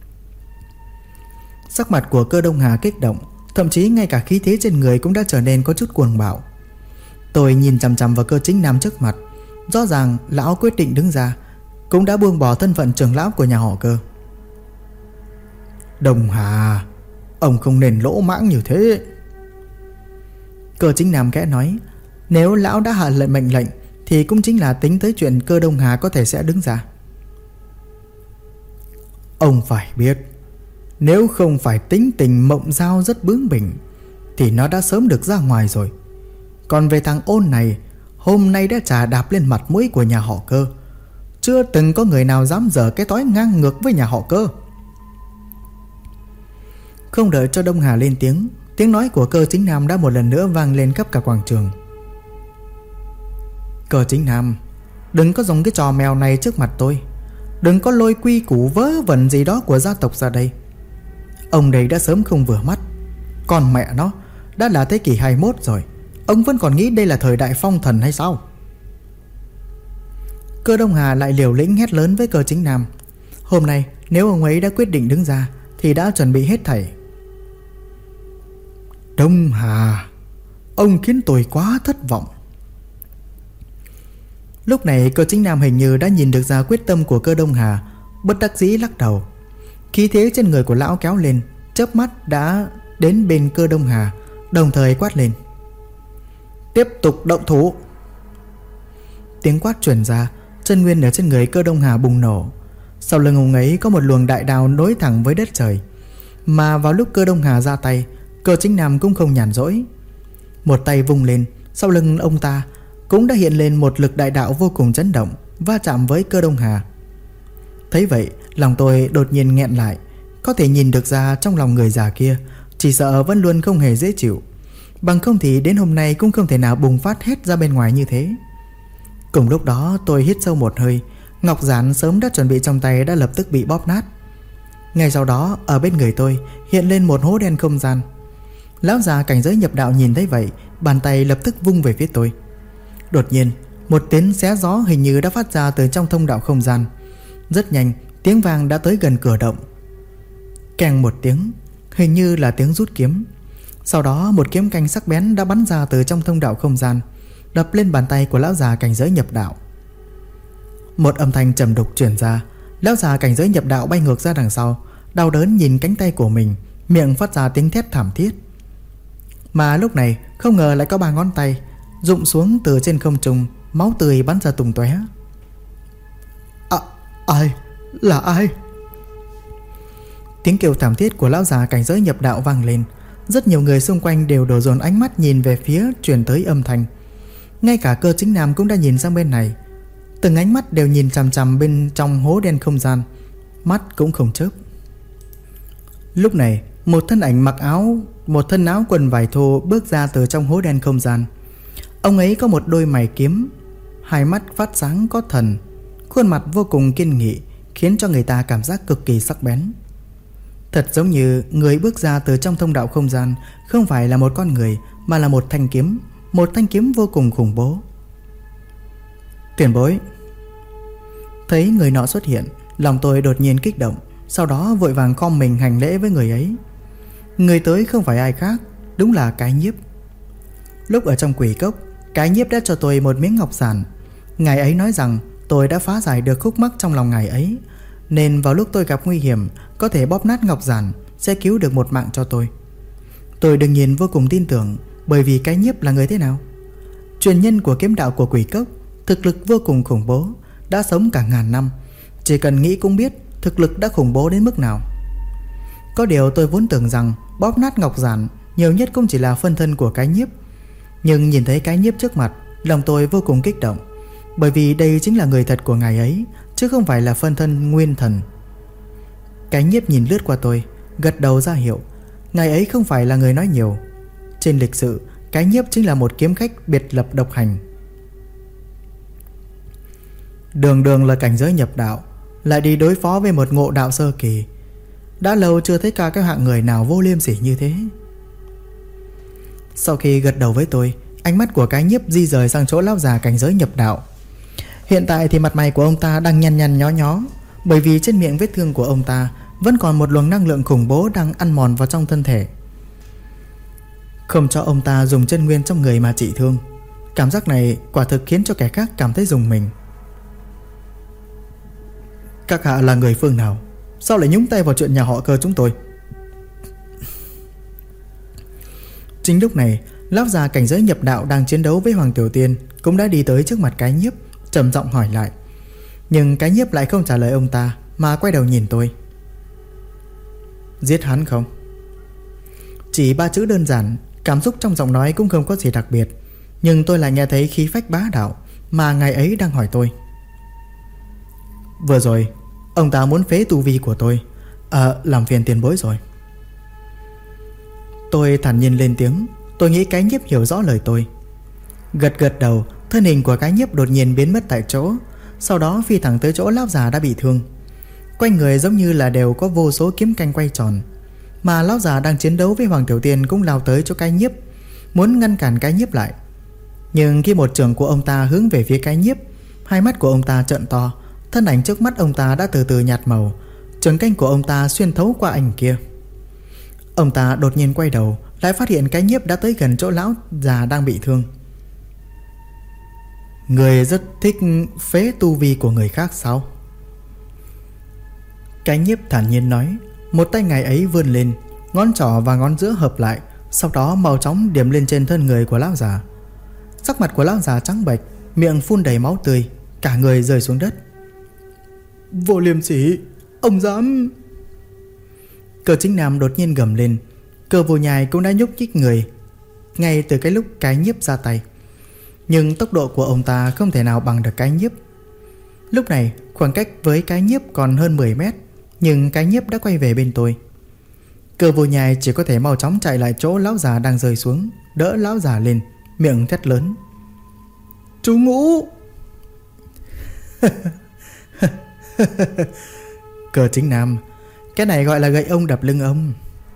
Speaker 1: Sắc mặt của Cơ Đông Hà kích động, thậm chí ngay cả khí thế trên người cũng đã trở nên có chút cuồng bạo. Tôi nhìn chằm chằm vào Cơ Chính Nam trước mặt. Rõ ràng lão quyết định đứng ra, cũng đã buông bỏ thân phận trưởng lão của nhà họ Cơ. Đông Hà, ông không nên lỗ mãng như thế. Cơ Chính Nam khẽ nói. Nếu lão đã hạ lệnh mệnh lệnh thì cũng chính là tính tới chuyện Cơ Đông Hà có thể sẽ đứng ra. Ông phải biết, nếu không phải tính tình Mộng Giao rất bướng bỉnh thì nó đã sớm được ra ngoài rồi. Còn về thằng Ôn này, hôm nay đã chà đạp lên mặt mũi của nhà họ Cơ. Chưa từng có người nào dám dở cái thói ngang ngược với nhà họ Cơ. Không đợi cho Đông Hà lên tiếng, tiếng nói của Cơ Chính Nam đã một lần nữa vang lên khắp cả quảng trường. Cơ Chính Nam, đừng có dùng cái trò mèo này trước mặt tôi. Đừng có lôi quy củ vớ vẩn gì đó của gia tộc ra đây. Ông đây đã sớm không vừa mắt. Còn mẹ nó, đã là thế kỷ 21 rồi, ông vẫn còn nghĩ đây là thời đại phong thần hay sao? Cơ Đông Hà lại liều lĩnh hét lớn với Cơ Chính Nam. Hôm nay nếu ông ấy đã quyết định đứng ra thì đã chuẩn bị hết thảy. Đông Hà, ông khiến tôi quá thất vọng. Lúc này Cơ Chính Nam hình như đã nhìn được ra quyết tâm của Cơ Đông Hà, bất đắc dĩ lắc đầu. Khí thế trên người của lão kéo lên, chớp mắt đã đến bên Cơ Đông Hà, đồng thời quát lên. Tiếp tục động thủ. Tiếng quát truyền ra, chân nguyên ở trên người Cơ Đông Hà bùng nổ. Sau lưng ông ấy có một luồng đại đao nối thẳng với đất trời. Mà vào lúc Cơ Đông Hà ra tay, Cơ Chính Nam cũng không nhàn rỗi. Một tay vung lên, sau lưng ông ta cũng đã hiện lên một lực đại đạo vô cùng chấn động, va chạm với Cơ Đông Hà. Thấy vậy, lòng tôi đột nhiên nghẹn lại. Có thể nhìn được ra trong lòng người già kia chỉ sợ vẫn luôn không hề dễ chịu. Bằng không thì đến hôm nay cũng không thể nào bùng phát hết ra bên ngoài như thế. Cùng lúc đó tôi hít sâu một hơi. Ngọc giản sớm đã chuẩn bị trong tay đã lập tức bị bóp nát. Ngay sau đó ở bên người tôi hiện lên một hố đen không gian. Lão già cảnh giới nhập đạo nhìn thấy vậy, bàn tay lập tức vung về phía tôi. Đột nhiên một tiếng xé gió hình như đã phát ra từ trong thông đạo không gian. Rất nhanh tiếng vang đã tới gần cửa động. Keng một tiếng, hình như là tiếng rút kiếm. Sau đó một kiếm canh sắc bén đã bắn ra từ trong thông đạo không gian, đập lên bàn tay của lão già cảnh giới nhập đạo. Một âm thanh trầm đục truyền ra. Lão già cảnh giới nhập đạo bay ngược ra đằng sau, đau đớn nhìn cánh tay của mình, miệng phát ra tiếng thét thảm thiết. Mà lúc này không ngờ lại có 3 ngón tay rụng xuống từ trên không trung, máu tươi bắn ra tung tóe. Ai? Là ai? Tiếng kêu thảm thiết của lão già cảnh giới nhập đạo vang lên. Rất nhiều người xung quanh đều đổ dồn ánh mắt nhìn về phía truyền tới âm thanh. Ngay cả Cơ Chính Nam cũng đã nhìn sang bên này. Từng ánh mắt đều nhìn chằm chằm bên trong hố đen không gian, mắt cũng không chớp. Lúc này, một thân áo quần vải thô bước ra từ trong hố đen không gian. Ông ấy có một đôi mày kiếm, hai mắt phát sáng có thần, khuôn mặt vô cùng kiên nghị, khiến cho người ta cảm giác cực kỳ sắc bén. Thật giống như người bước ra từ trong thông đạo không gian không phải là một con người, mà là một thanh kiếm vô cùng khủng bố. Tiền bối. Thấy người nọ xuất hiện, lòng tôi đột nhiên kích động, sau đó vội vàng khom mình hành lễ với người ấy. Người tới không phải ai khác, đúng là Cái Nhiếp. Lúc ở trong quỷ cốc, Cái Nhiếp đã cho tôi một miếng ngọc giản. Ngài ấy nói rằng tôi đã phá giải được khúc mắc trong lòng ngài ấy, nên vào lúc tôi gặp nguy hiểm có thể bóp nát ngọc giản sẽ cứu được một mạng cho tôi. Tôi đương nhiên vô cùng tin tưởng, bởi vì Cái Nhiếp là người thế nào? Truyền nhân của kiếm đạo của quỷ cốc, thực lực vô cùng khủng bố, đã sống cả ngàn năm. Chỉ cần nghĩ cũng biết thực lực đã khủng bố đến mức nào. Có điều tôi vốn tưởng rằng bóp nát ngọc giản nhiều nhất cũng chỉ là phân thân của Cái Nhiếp. Nhưng nhìn thấy Cái Nhiếp trước mặt, lòng tôi vô cùng kích động, bởi vì đây chính là người thật của ngài ấy, chứ không phải là phân thân nguyên thần. Cái Nhiếp nhìn lướt qua tôi, gật đầu ra hiệu. Ngài ấy không phải là người nói nhiều. Trên lịch sử, Cái Nhiếp chính là một kiếm khách biệt lập độc hành. Đường đường là cảnh giới nhập đạo, lại đi đối phó với một ngộ đạo sơ kỳ. Đã lâu chưa thấy cả cái hạng người nào vô liêm sỉ như thế. Sau khi gật đầu với tôi, ánh mắt của Cái Nhiếp di rời sang chỗ lão già cảnh giới nhập đạo. Hiện tại thì mặt mày của ông ta đang nhăn nhăn nhó nhó, bởi vì trên miệng vết thương của ông ta vẫn còn một luồng năng lượng khủng bố đang ăn mòn vào trong thân thể, không cho ông ta dùng chân nguyên trong người mà trị thương. Cảm giác này quả thực khiến cho kẻ khác cảm thấy rùng mình. Các hạ là người phương nào? Sao lại nhúng tay vào chuyện nhà họ Cơ chúng tôi? Chính lúc này, lão già cảnh giới nhập đạo đang chiến đấu với Hoàng Tiểu Tiên cũng đã đi tới trước mặt Cái Nhiếp, trầm giọng hỏi lại. Nhưng Cái Nhiếp lại không trả lời ông ta, mà quay đầu nhìn tôi. Giết hắn không? Chỉ 3 chữ đơn giản, cảm xúc trong giọng nói cũng không có gì đặc biệt, nhưng tôi lại nghe thấy khí phách bá đạo mà ngài ấy đang hỏi tôi. Vừa rồi ông ta muốn phế tu vi của tôi. Làm phiền tiền bối rồi. Tôi thản nhiên lên tiếng. Tôi nghĩ Cái Nhiếp hiểu rõ lời tôi. Gật đầu, thân hình của Cái Nhiếp đột nhiên biến mất tại chỗ, sau đó phi thẳng tới chỗ lão già đã bị thương. Quanh người giống như là đều có vô số kiếm canh quay tròn, mà lão già đang chiến đấu với Hoàng Tiểu Tiên cũng lao tới chỗ Cái Nhiếp, muốn ngăn cản Cái Nhiếp lại. Nhưng khi một trường của ông ta hướng về phía Cái Nhiếp, hai mắt của ông ta trợn to, thân ảnh trước mắt ông ta đã từ từ nhạt màu, trường canh của ông ta xuyên thấu qua ảnh kia. Ông ta đột nhiên quay đầu, lại phát hiện Cái Nhiếp đã tới gần chỗ lão già đang bị thương. Người rất thích phế tu vi của người khác sao? Cái Nhiếp thản nhiên nói. Một tay ngài ấy vươn lên, ngón trỏ và ngón giữa hợp lại, sau đó mau chóng điểm lên trên thân người của lão già. Sắc mặt của lão già trắng bệch, miệng phun đầy máu tươi, cả người rơi xuống đất. Vô liêm sỉ, ông dám... Cơ Chính Nam đột nhiên gầm lên. Cơ Vô Nhai cũng đã nhúc nhích người ngay từ cái lúc Cái Nhiếp ra tay, nhưng tốc độ của ông ta không thể nào bằng được Cái Nhiếp. Lúc này khoảng cách với Cái Nhiếp còn hơn 10 mét, nhưng Cái Nhiếp đã quay về bên tôi. Cơ Vô Nhai chỉ có thể mau chóng chạy lại chỗ lão già đang rơi xuống, đỡ lão già lên, miệng thét lớn. Chú Ngũ! Cơ Chính Nam, cái này gọi là gậy ông đập lưng ông.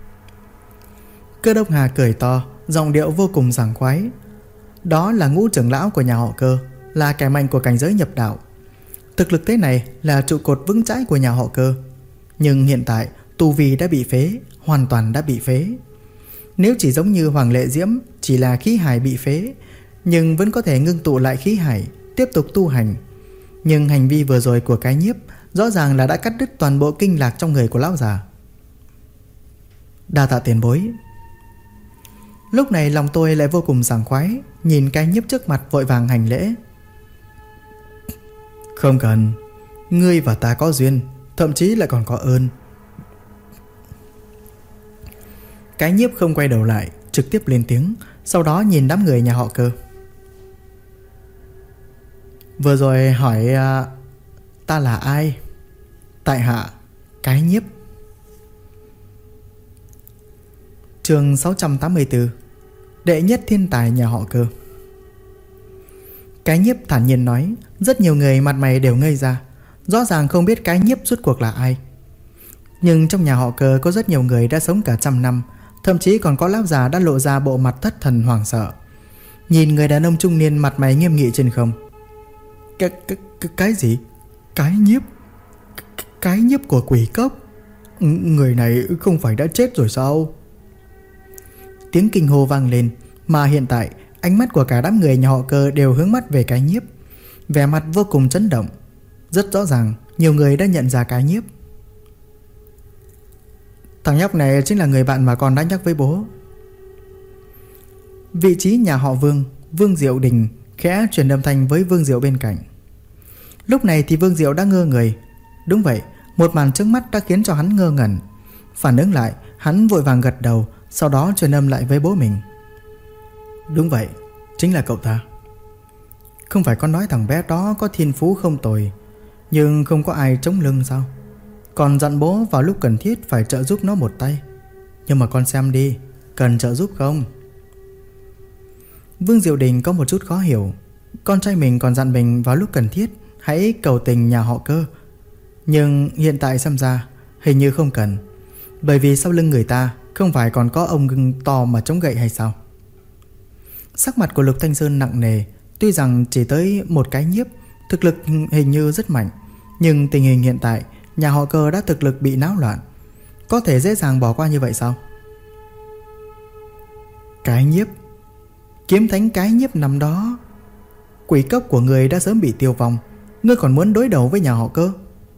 Speaker 1: Cơ Đông Hà cười to, giọng điệu vô cùng sảng khoái. Đó là Ngũ trưởng lão của nhà họ Cơ, là kẻ mạnh của cảnh giới nhập đạo. Thực lực thế này là trụ cột vững chãi của nhà họ Cơ. Nhưng hiện tại tu vi đã bị phế, hoàn toàn đã bị phế. Nếu chỉ giống như Hoàng Lệ Diễm, chỉ là khí hải bị phế, nhưng vẫn có thể ngưng tụ lại khí hải, tiếp tục tu hành. Nhưng hành vi vừa rồi của Cái Nhiếp rõ ràng là đã cắt đứt toàn bộ kinh lạc trong người của lão già. Đa tạ tiền bối. Lúc này lòng tôi lại vô cùng sảng khoái, nhìn Cái Nhiếp trước mặt vội vàng hành lễ. Không cần, ngươi và ta có duyên, thậm chí lại còn có ơn. Cái Nhiếp không quay đầu lại, trực tiếp lên tiếng, sau đó nhìn đám người nhà họ Cơ. Vừa rồi hỏi ta là ai? Tại hạ Cái Nhiếp. Chương 684. Đệ nhất thiên tài nhà họ Cơ. Cái Nhiếp thản nhiên nói. Rất nhiều người mặt mày đều ngây ra, rõ ràng không biết Cái Nhiếp rốt cuộc là ai. Nhưng trong nhà họ Cơ có rất nhiều người đã sống cả 100 năm, thậm chí còn có lão già đã lộ ra bộ mặt thất thần hoảng sợ, nhìn người đàn ông trung niên mặt mày nghiêm nghị trên không. Cái gì? Cái Nhiếp? Cái Nhiếp của quỷ cốc? Người này không phải đã chết rồi sao? Tiếng kinh hô vang lên, mà hiện tại ánh mắt của cả đám người nhà họ Cơ đều hướng mắt về Cái Nhiếp, vẻ mặt vô cùng chấn động. Rất rõ ràng nhiều người đã nhận ra Cái Nhiếp. Thằng nhóc này chính là người bạn mà con đã nhắc với bố. Vị trí nhà họ Vương, Vương Diệu Đình khẽ truyền âm thanh với Vương Diệu bên cạnh. Lúc này thì Vương Diệu đã ngơ người. Đúng vậy, một màn trước mắt đã khiến cho hắn ngơ ngẩn. Phản ứng lại, hắn vội vàng gật đầu, sau đó truyền âm lại với bố mình. Đúng vậy, chính là cậu ta. Không phải con nói thằng bé đó có thiên phú không tồi, nhưng không có ai chống lưng sao? Còn dặn bố vào lúc cần thiết phải trợ giúp nó một tay. Nhưng mà con xem đi, cần trợ giúp không? Vương Diệu Đình có một chút khó hiểu. Con trai mình còn dặn mình vào lúc cần thiết hãy cầu tình nhà họ Cơ, nhưng hiện tại xem ra hình như không cần, bởi vì sau lưng người ta không phải còn có ông gừng to mà chống gậy hay sao? Sắc mặt của Lục Thanh Sơn nặng nề. Tuy rằng chỉ tới một Cái Nhiếp, thực lực hình như rất mạnh, nhưng tình hình hiện tại nhà họ Cơ đã thực lực bị náo loạn, có thể dễ dàng bỏ qua như vậy sao? Cái Nhiếp, kiếm thánh Cái Nhiếp năm đó, quỷ cốc của người đã sớm bị tiêu vong, ngươi còn muốn đối đầu với nhà họ Cơ?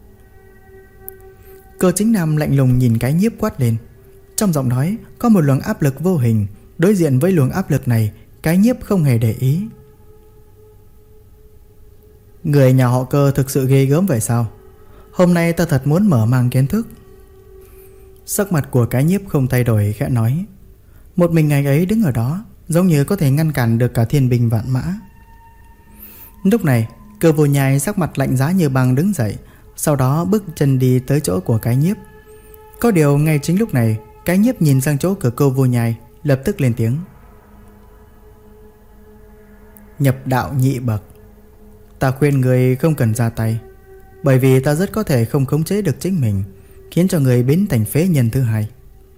Speaker 1: Cơ Chính Nam lạnh lùng nhìn Cái Nhiếp quát lên. Trong giọng nói có một luồng áp lực vô hình. Đối diện với luồng áp lực này, Cái Nhiếp không hề để ý. Người nhà họ Cơ thực sự ghê gớm vậy sao? Hôm nay ta thật muốn mở mang kiến thức. Sắc mặt của Cái Nhiếp không thay đổi, khẽ nói. Một mình ngày ấy đứng ở đó, giống như có thể ngăn cản được cả thiên binh vạn mã. Lúc này Cơ Vô Nhai sắc mặt lạnh giá như băng đứng dậy, sau đó bước chân đi tới chỗ của Cái Nhiếp. Có điều ngay chính lúc này, Cái Nhiếp nhìn sang chỗ của Cơ Vô Nhai, lập tức lên tiếng. Nhập đạo nhị bậc, ta khuyên người không cần ra tay, bởi vì ta rất có thể không khống chế được chính mình, khiến cho người biến thành phế nhân thứ hai.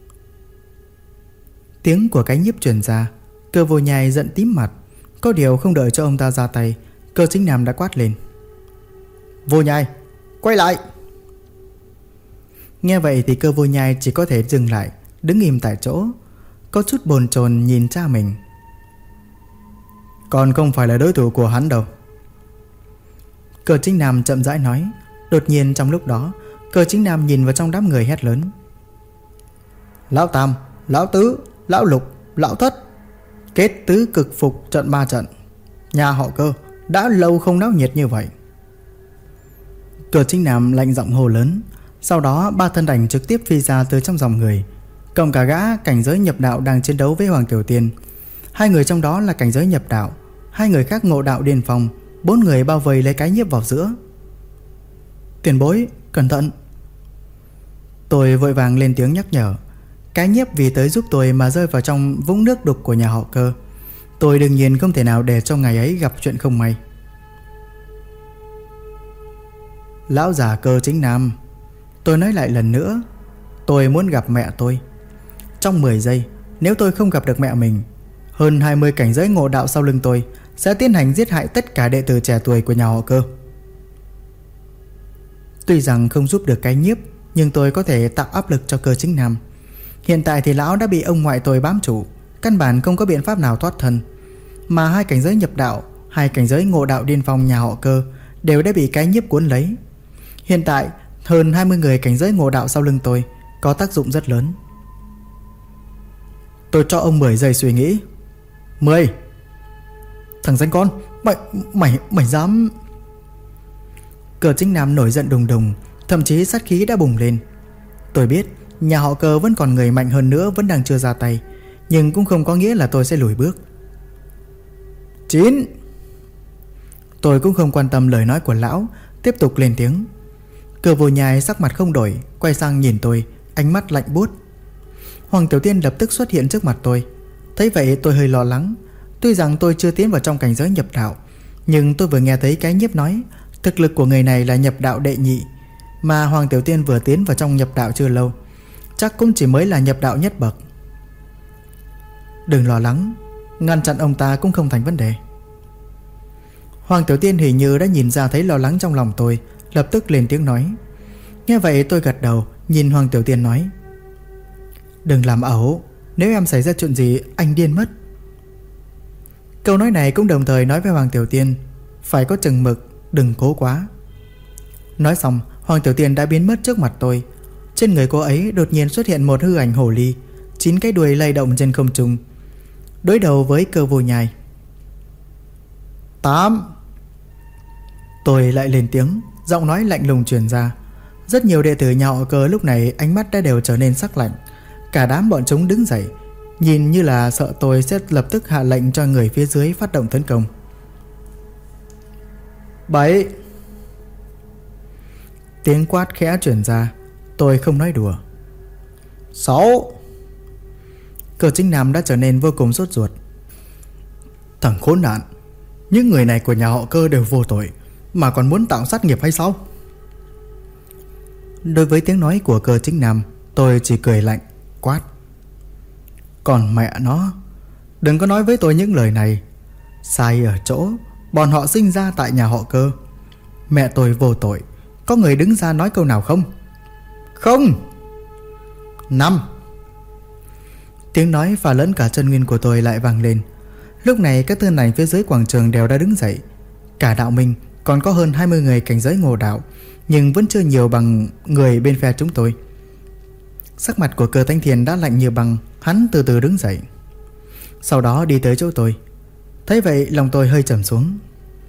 Speaker 1: Tiếng của Cái Nhiếp truyền ra. Cơ Vô Nhai giận tím mặt. Có điều không đợi cho ông ta ra tay, Cơ Chính Nam đã quát lên. Vô Nhai, quay lại! Nghe vậy thì Cơ Vô Nhai chỉ có thể dừng lại, đứng im tại chỗ, có chút bồn chồn nhìn cha mình. Còn không phải là đối thủ của hắn đâu. Cơ Chính Nam chậm rãi nói. Đột nhiên trong lúc đó, Cơ Chính Nam nhìn vào trong đám người hét lớn. Lão Tam, Lão Tứ, Lão Lục, Lão Thất, kết tứ cực phục trận 3 trận. Nhà họ Cơ đã lâu không náo nhiệt như vậy. Cơ Chính Nam lạnh giọng hô lớn. Sau đó 3 thân ảnh trực tiếp phi ra từ trong dòng người, cộng cả gã cảnh giới nhập đạo đang chiến đấu với Hoàng Tiểu Tiên. 2 người trong đó là cảnh giới nhập đạo, 2 người khác ngộ đạo điên phong. 4 người bao vây lấy Cái Nhiếp vào giữa. Tiền bối, cẩn thận! Tôi vội vàng lên tiếng nhắc nhở. Cái Nhiếp vì tới giúp tôi mà rơi vào trong vũng nước đục của nhà họ Cơ. Tôi đương nhiên không thể nào để cho ngày ấy gặp chuyện không may. Lão già Cơ Chính Nam, tôi nói lại lần nữa, tôi muốn gặp mẹ tôi. Trong 10 giây, nếu tôi không gặp được mẹ mình, hơn 20 cảnh giới ngộ đạo sau lưng tôi sẽ tiến hành giết hại tất cả đệ tử trẻ tuổi của nhà họ Cơ. Tuy rằng không giúp được Cái Nhiếp, nhưng tôi có thể tạo áp lực cho Cơ Chính Nam. Hiện tại thì lão đã bị ông ngoại tôi bám trụ, căn bản không có biện pháp nào thoát thân. Mà 2 cảnh giới nhập đạo, 2 cảnh giới ngộ đạo điên phong nhà họ Cơ đều đã bị Cái Nhiếp cuốn lấy. Hiện tại hơn 20 người cảnh giới ngộ đạo sau lưng tôi có tác dụng rất lớn. Tôi cho ông 10 giây suy nghĩ. 10. Thằng danh con, mày dám... Cơ Chính Nam nổi giận đùng đùng, thậm chí sát khí đã bùng lên. Tôi biết Nhà họ Cơ vẫn còn người mạnh hơn nữa, vẫn đang chưa ra tay, nhưng cũng không có nghĩa là tôi sẽ lùi bước. 9. Tôi cũng không quan tâm lời nói của lão, tiếp tục lên tiếng. Cơ Vô Nhai sắc mặt không đổi, quay sang nhìn tôi, ánh mắt lạnh buốt. Hoàng Tiểu Tiên lập tức xuất hiện trước mặt tôi. Thấy vậy tôi hơi lo lắng. Tuy rằng tôi chưa tiến vào trong cảnh giới nhập đạo, nhưng tôi vừa nghe thấy cái nhiếp nói thực lực của người này là nhập đạo đệ nhị, mà Hoàng Tiểu Tiên vừa tiến vào trong nhập đạo chưa lâu, chắc cũng chỉ mới là nhập đạo nhất bậc. Đừng lo lắng, ngăn chặn ông ta cũng không thành vấn đề. Hoàng Tiểu Tiên hình như đã nhìn ra thấy lo lắng trong lòng tôi, lập tức lên tiếng nói. Nghe vậy tôi gật đầu, nhìn Hoàng Tiểu Tiên nói. Đừng làm ẩu, nếu em xảy ra chuyện gì anh điên mất. Câu nói này cũng đồng thời nói với Hoàng Tiểu Tiên, phải có chừng mực, đừng cố quá. Nói xong, Hoàng Tiểu Tiên đã biến mất trước mặt tôi. Trên người cô ấy đột nhiên xuất hiện một hư ảnh hồ ly, 9 cái đuôi lay động trên không trung, đối đầu với Cơ Vô Nhai. 8. Tôi lại lên tiếng, giọng nói lạnh lùng truyền ra. Rất nhiều đệ tử nhà họ Cơ lúc này ánh mắt đã đều trở nên sắc lạnh. Cả đám bọn chúng đứng dậy, nhìn như là sợ tôi sẽ lập tức hạ lệnh cho người phía dưới phát động tấn công. 7. Tiếng quát khẽ truyền ra. Tôi không nói đùa. 6. Cơ Chính Nam đã trở nên vô cùng sốt ruột. Thằng khốn nạn, những người này của nhà họ Cơ đều vô tội mà còn muốn tạo sát nghiệp hay sao? Đối với tiếng nói của Cơ Chính Nam, tôi chỉ cười lạnh, quát. Còn mẹ nó, đừng có nói với tôi những lời này. Sai ở chỗ bọn họ sinh ra tại nhà họ Cơ. Mẹ tôi vô tội, có người đứng ra nói câu nào không? Không. 5. Tiếng nói pha lẫn cả chân nguyên của tôi lại vang lên. Lúc này các thân ảnh phía dưới quảng trường đều đã đứng dậy. Cả đạo minh còn có hơn 20 người cảnh giới ngộ đạo, nhưng vẫn chưa nhiều bằng người bên phe chúng tôi. Sắc mặt của Cơ Thanh Thiền đã lạnh như băng. Hắn từ từ đứng dậy, sau đó đi tới chỗ tôi. Thấy vậy lòng tôi hơi trầm xuống.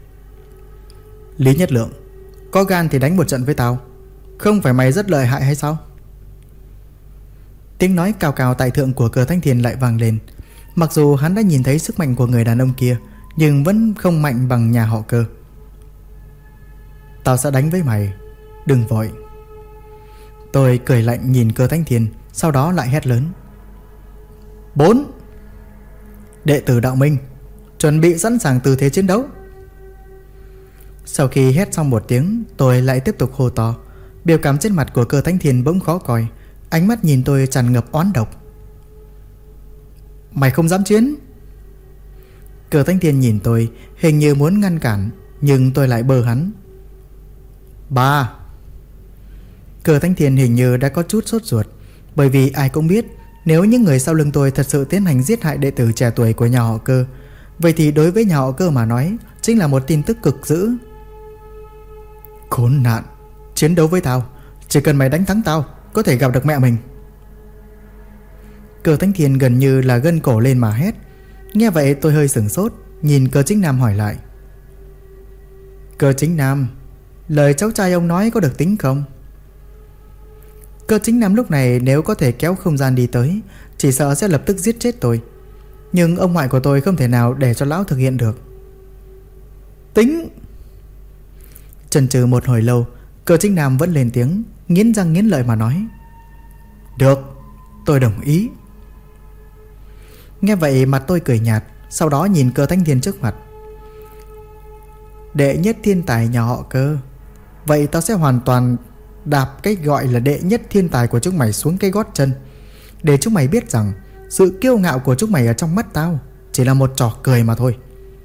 Speaker 1: Lý Nhất Lượng, có gan thì đánh một trận với tao. Không phải mày rất lợi hại hay sao? Tiếng nói cao cao tại thượng của Cơ Thanh Thiền lại vang lên. Mặc dù hắn đã nhìn thấy sức mạnh của người đàn ông kia, nhưng vẫn không mạnh bằng nhà họ Cơ. Tao sẽ đánh với mày, đừng vội. Tôi cười lạnh nhìn Cơ Thanh Thiền, sau đó lại hét lớn. 4. Đệ tử đạo minh, chuẩn bị sẵn sàng tư thế chiến đấu. Sau khi hét xong một tiếng, tôi lại tiếp tục hô to. Biểu cảm trên mặt của Cơ Thanh Thiền bỗng khó coi, ánh mắt nhìn tôi tràn ngập oán độc. Mày không dám chiến? Cơ Thanh Thiền nhìn tôi, hình như muốn ngăn cản, nhưng tôi lại bờ hắn. 3. Cơ Thanh Thiền hình như đã có chút sốt ruột, bởi vì ai cũng biết nếu những người sau lưng tôi thật sự tiến hành giết hại đệ tử trẻ tuổi của nhà họ Cơ, vậy thì đối với nhà họ Cơ mà nói chính là một tin tức cực dữ. Khốn nạn, chiến đấu với tao, chỉ cần mày đánh thắng tao, có thể gặp được mẹ mình. Cơ Thanh Thiền gần như là gân cổ lên mà hét. Nghe vậy tôi hơi sửng sốt, nhìn Cơ Chính Nam hỏi lại. Cơ Chính Nam, lời cháu trai ông nói có được tính không? Cơ Chính Nam lúc này nếu có thể kéo không gian đi tới, chỉ sợ sẽ lập tức giết chết tôi. Nhưng ông ngoại của tôi không thể nào để cho lão thực hiện được. Tính. Chần chừ một hồi lâu, Cơ Chính Nam vẫn lên tiếng, nghiến răng nghiến lợi mà nói. Được, tôi đồng ý. Nghe vậy mặt tôi cười nhạt, sau đó nhìn Cơ Thanh Thiền trước mặt. Đệ nhất thiên tài nhà họ Cơ, vậy tao sẽ hoàn toàn đạp cái gọi là đệ nhất thiên tài của chúng mày xuống cái gót chân, để chúng mày biết rằng sự kiêu ngạo của chúng mày ở trong mắt tao chỉ là một trò cười mà thôi.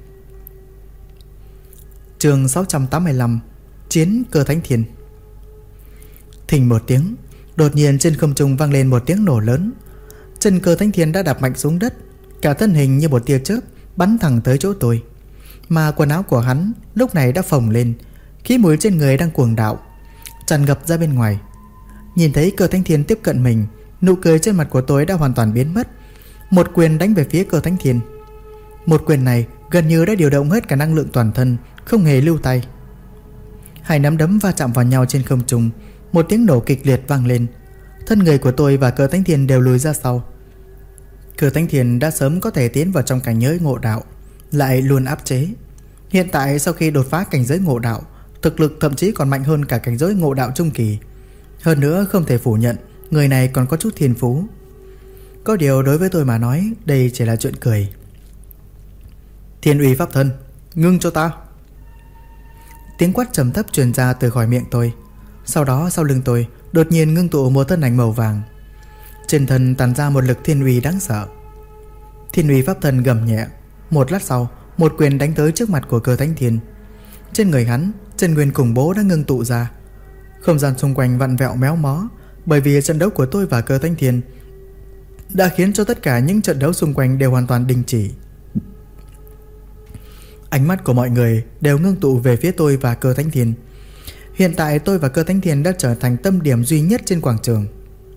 Speaker 1: Chương 685. Chiến Cơ Thánh Thiền. Thình một tiếng, đột nhiên trên không trung vang lên một tiếng nổ lớn. Chân Cơ Thánh Thiền đã đạp mạnh xuống đất, cả thân hình như một tia chớp bắn thẳng tới chỗ tôi. Mà quần áo của hắn lúc này đã phồng lên, khí mũi trên người đang cuồng đạo tràn ngập ra bên ngoài. Nhìn thấy Cơ Thánh Thiền tiếp cận mình, nụ cười trên mặt của tôi đã hoàn toàn biến mất. Một quyền đánh về phía Cơ Thánh Thiền. Một quyền này gần như đã điều động hết cả năng lượng toàn thân, không hề lưu tay. Hai nắm đấm va chạm vào nhau trên không trung, một tiếng nổ kịch liệt vang lên. Thân người của tôi và Cơ Thánh Thiên đều lùi ra sau. Cơ Thánh Thiên đã sớm có thể tiến vào trong cảnh giới ngộ đạo, lại luôn áp chế. Hiện tại sau khi đột phá cảnh giới ngộ đạo, thực lực thậm chí còn mạnh hơn cả cảnh giới ngộ đạo trung kỳ. Hơn nữa không thể phủ nhận, người này còn có chút thiên phú. Có điều đối với tôi mà nói, đây chỉ là chuyện cười. Thiên uy pháp thân, ngưng cho ta. Tiếng quát trầm thấp truyền ra từ khỏi miệng tôi. Sau đó sau lưng tôi đột nhiên ngưng tụ một thân ảnh màu vàng. Trên thân tản ra một lực thiên uy đáng sợ. Thiên uy pháp thân gầm nhẹ. Một lát sau, một quyền đánh tới trước mặt của Cơ Thánh Thiên. Trên người hắn, chân nguyên khủng bố đã ngưng tụ ra. Không gian xung quanh vặn vẹo méo mó, bởi vì trận đấu của tôi và Cơ Thánh Thiên đã khiến cho tất cả những trận đấu xung quanh đều hoàn toàn đình chỉ. Ánh mắt của mọi người đều ngưng tụ về phía tôi và Cơ Thánh Thiên. Hiện tại tôi và Cơ Thánh Thiên đã trở thành tâm điểm duy nhất trên quảng trường.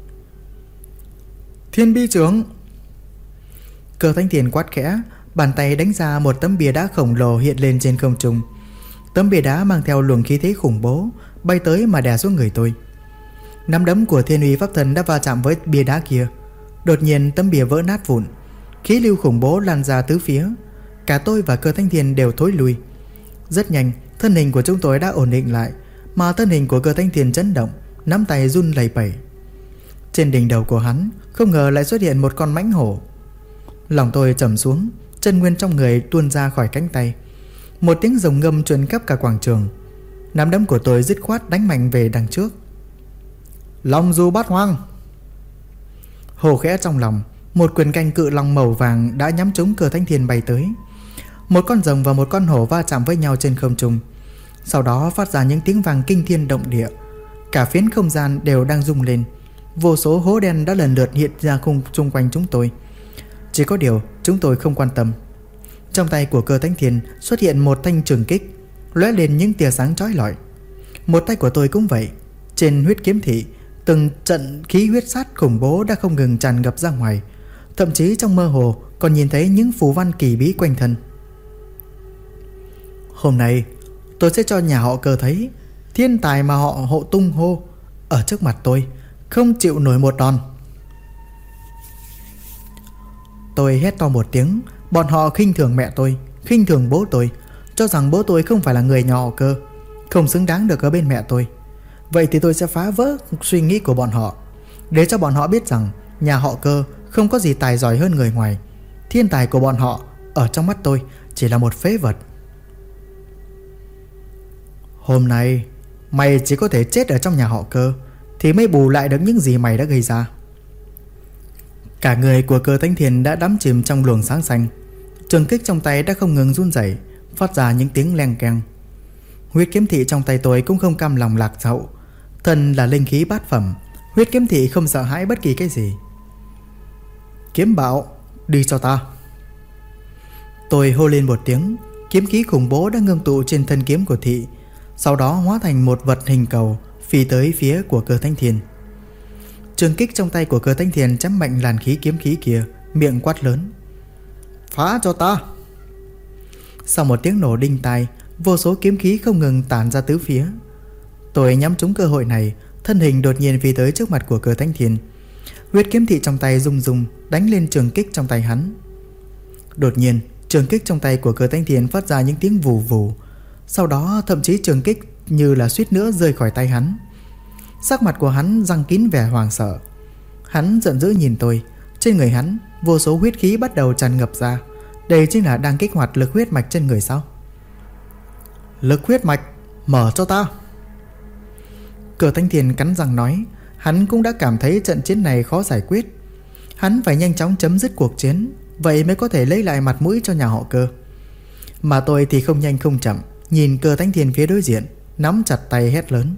Speaker 1: Thiên bi trưởng. Cơ Thánh Thiên quát khẽ, bàn tay đánh ra một tấm bia đá khổng lồ hiện lên trên không trung. Tấm bia đá mang theo luồng khí thế khủng bố, bay tới mà đè xuống người tôi. Nắm đấm của Thiên uy pháp thân đã va chạm với bia đá kia. Đột nhiên tấm bia vỡ nát vụn, khí lưu khủng bố lan ra tứ phía. Cả tôi và Cơ Thánh Thiên đều thối lui. Rất nhanh, thân hình của chúng tôi đã ổn định lại, mà thân hình của Cơ Thánh Thiên chấn động, nắm tay run lẩy bẩy. Trên đỉnh đầu của hắn không ngờ lại xuất hiện một con mãnh hổ. Lòng tôi trầm xuống, chân nguyên trong người tuôn ra khỏi cánh tay. Một tiếng rồng ngâm truyền khắp cả quảng trường. Nắm đấm của tôi dứt khoát đánh mạnh về đằng trước. Long du bát hoang. Hồ khẽ trong lòng, một quyền canh cự long màu vàng đã nhắm trúng Cơ Thánh Thiên bay tới. Một con rồng và một con hổ va chạm với nhau trên không trung, sau đó phát ra những tiếng vang kinh thiên động địa. Cả phiến không gian đều đang rung lên. Vô số hố đen đã lần lượt hiện ra khung xung quanh chúng tôi. Chỉ có điều chúng tôi không quan tâm. Trong tay của Cơ Thánh Thiên xuất hiện một thanh trường kích, lóe lên những tia sáng chói lọi. Một tay của tôi cũng vậy. Trên huyết kiếm thị, từng trận khí huyết sát khủng bố đã không ngừng tràn ngập ra ngoài. Thậm chí trong mơ hồ còn nhìn thấy những phù văn kỳ bí quanh thân. Hôm nay tôi sẽ cho nhà họ Cơ thấy thiên tài mà họ hộ tung hô ở trước mặt tôi không chịu nổi một đòn. Tôi hét to một tiếng. Bọn họ khinh thường mẹ tôi, khinh thường bố tôi, cho rằng bố tôi không phải là người nhà họ Cơ, không xứng đáng được ở bên mẹ tôi. Vậy thì tôi sẽ phá vỡ suy nghĩ của bọn họ, để cho bọn họ biết rằng nhà họ Cơ không có gì tài giỏi hơn người ngoài. Thiên tài của bọn họ ở trong mắt tôi chỉ là một phế vật. Hôm nay mày chỉ có thể chết ở trong nhà họ Cơ thì mới bù lại được những gì mày đã gây ra. Cả người của Cơ Thánh Thiên đã đắm chìm trong luồng sáng xanh. Trường kích trong tay đã không ngừng run rẩy, phát ra những tiếng leng keng. Huyết kiếm thị trong tay tôi cũng không cam lòng lạc hậu. Thân là linh khí bát phẩm, huyết kiếm thị không sợ hãi bất kỳ cái gì. Kiếm bạo, đi cho ta. Tôi hô lên một tiếng. Kiếm khí khủng bố đã ngưng tụ trên thân kiếm của thị, sau đó hóa thành một vật hình cầu phi tới phía của Cơ Thánh Thiên. Trường kích trong tay của Cơ Thánh Thiên chém mạnh làn khí kiếm khí kia, miệng quát lớn: phá cho ta. Sau một tiếng nổ đinh tai, vô số kiếm khí không ngừng tản ra tứ phía. Tôi nhắm trúng cơ hội này, thân hình đột nhiên phi tới trước mặt của Cơ Thánh Thiên. Huyết kiếm thị trong tay rung rung đánh lên trường kích trong tay hắn. Đột nhiên trường kích trong tay của Cơ Thánh Thiên phát ra những tiếng vù vù. Sau đó thậm chí trường kích như là suýt nữa rơi khỏi tay hắn. Sắc mặt của hắn răng kín vẻ hoảng sợ. Hắn giận dữ nhìn tôi. Trên người hắn vô số huyết khí bắt đầu tràn ngập ra. Đây chính là đang kích hoạt lực huyết mạch trên người sao? Lực huyết mạch, mở cho ta. Cơ Thánh Thiên cắn răng nói. Hắn cũng đã cảm thấy trận chiến này khó giải quyết. Hắn phải nhanh chóng chấm dứt cuộc chiến, vậy mới có thể lấy lại mặt mũi cho nhà họ Cơ. Mà tôi thì không nhanh không chậm, nhìn Cơ Thánh Thiên phía đối diện, nắm chặt tay hét lớn: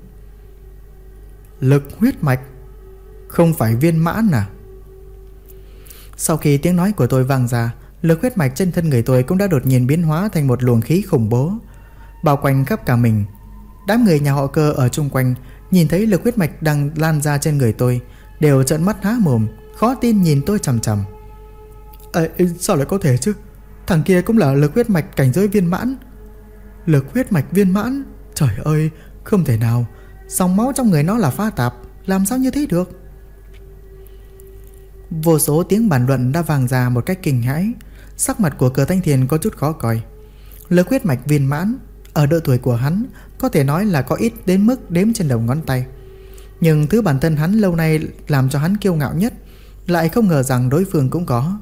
Speaker 1: lực huyết mạch, không phải viên mãn à? Sau khi tiếng nói của tôi vang ra, lực huyết mạch trên thân người tôi cũng đã đột nhiên biến hóa thành một luồng khí khủng bố, bao quanh khắp cả mình. Đám người nhà họ Cơ ở chung quanh nhìn thấy lực huyết mạch đang lan ra trên người tôi, đều trợn mắt há mồm, khó tin nhìn tôi chằm chằm. Sao lại có thể chứ? Thằng kia cũng là lực huyết mạch cảnh giới viên mãn. Lực huyết mạch viên mãn? Trời ơi, không thể nào. Dòng máu trong người nó là pha tạp, làm sao như thế được? Vô số tiếng bàn luận đã vang ra một cách kinh hãi. Sắc mặt của Cờ Thanh Thiền có chút khó coi. Lực huyết mạch viên mãn, ở độ tuổi của hắn có thể nói là có ít đến mức đếm trên đầu ngón tay. Nhưng thứ bản thân hắn lâu nay làm cho hắn kiêu ngạo nhất, lại không ngờ rằng đối phương cũng có.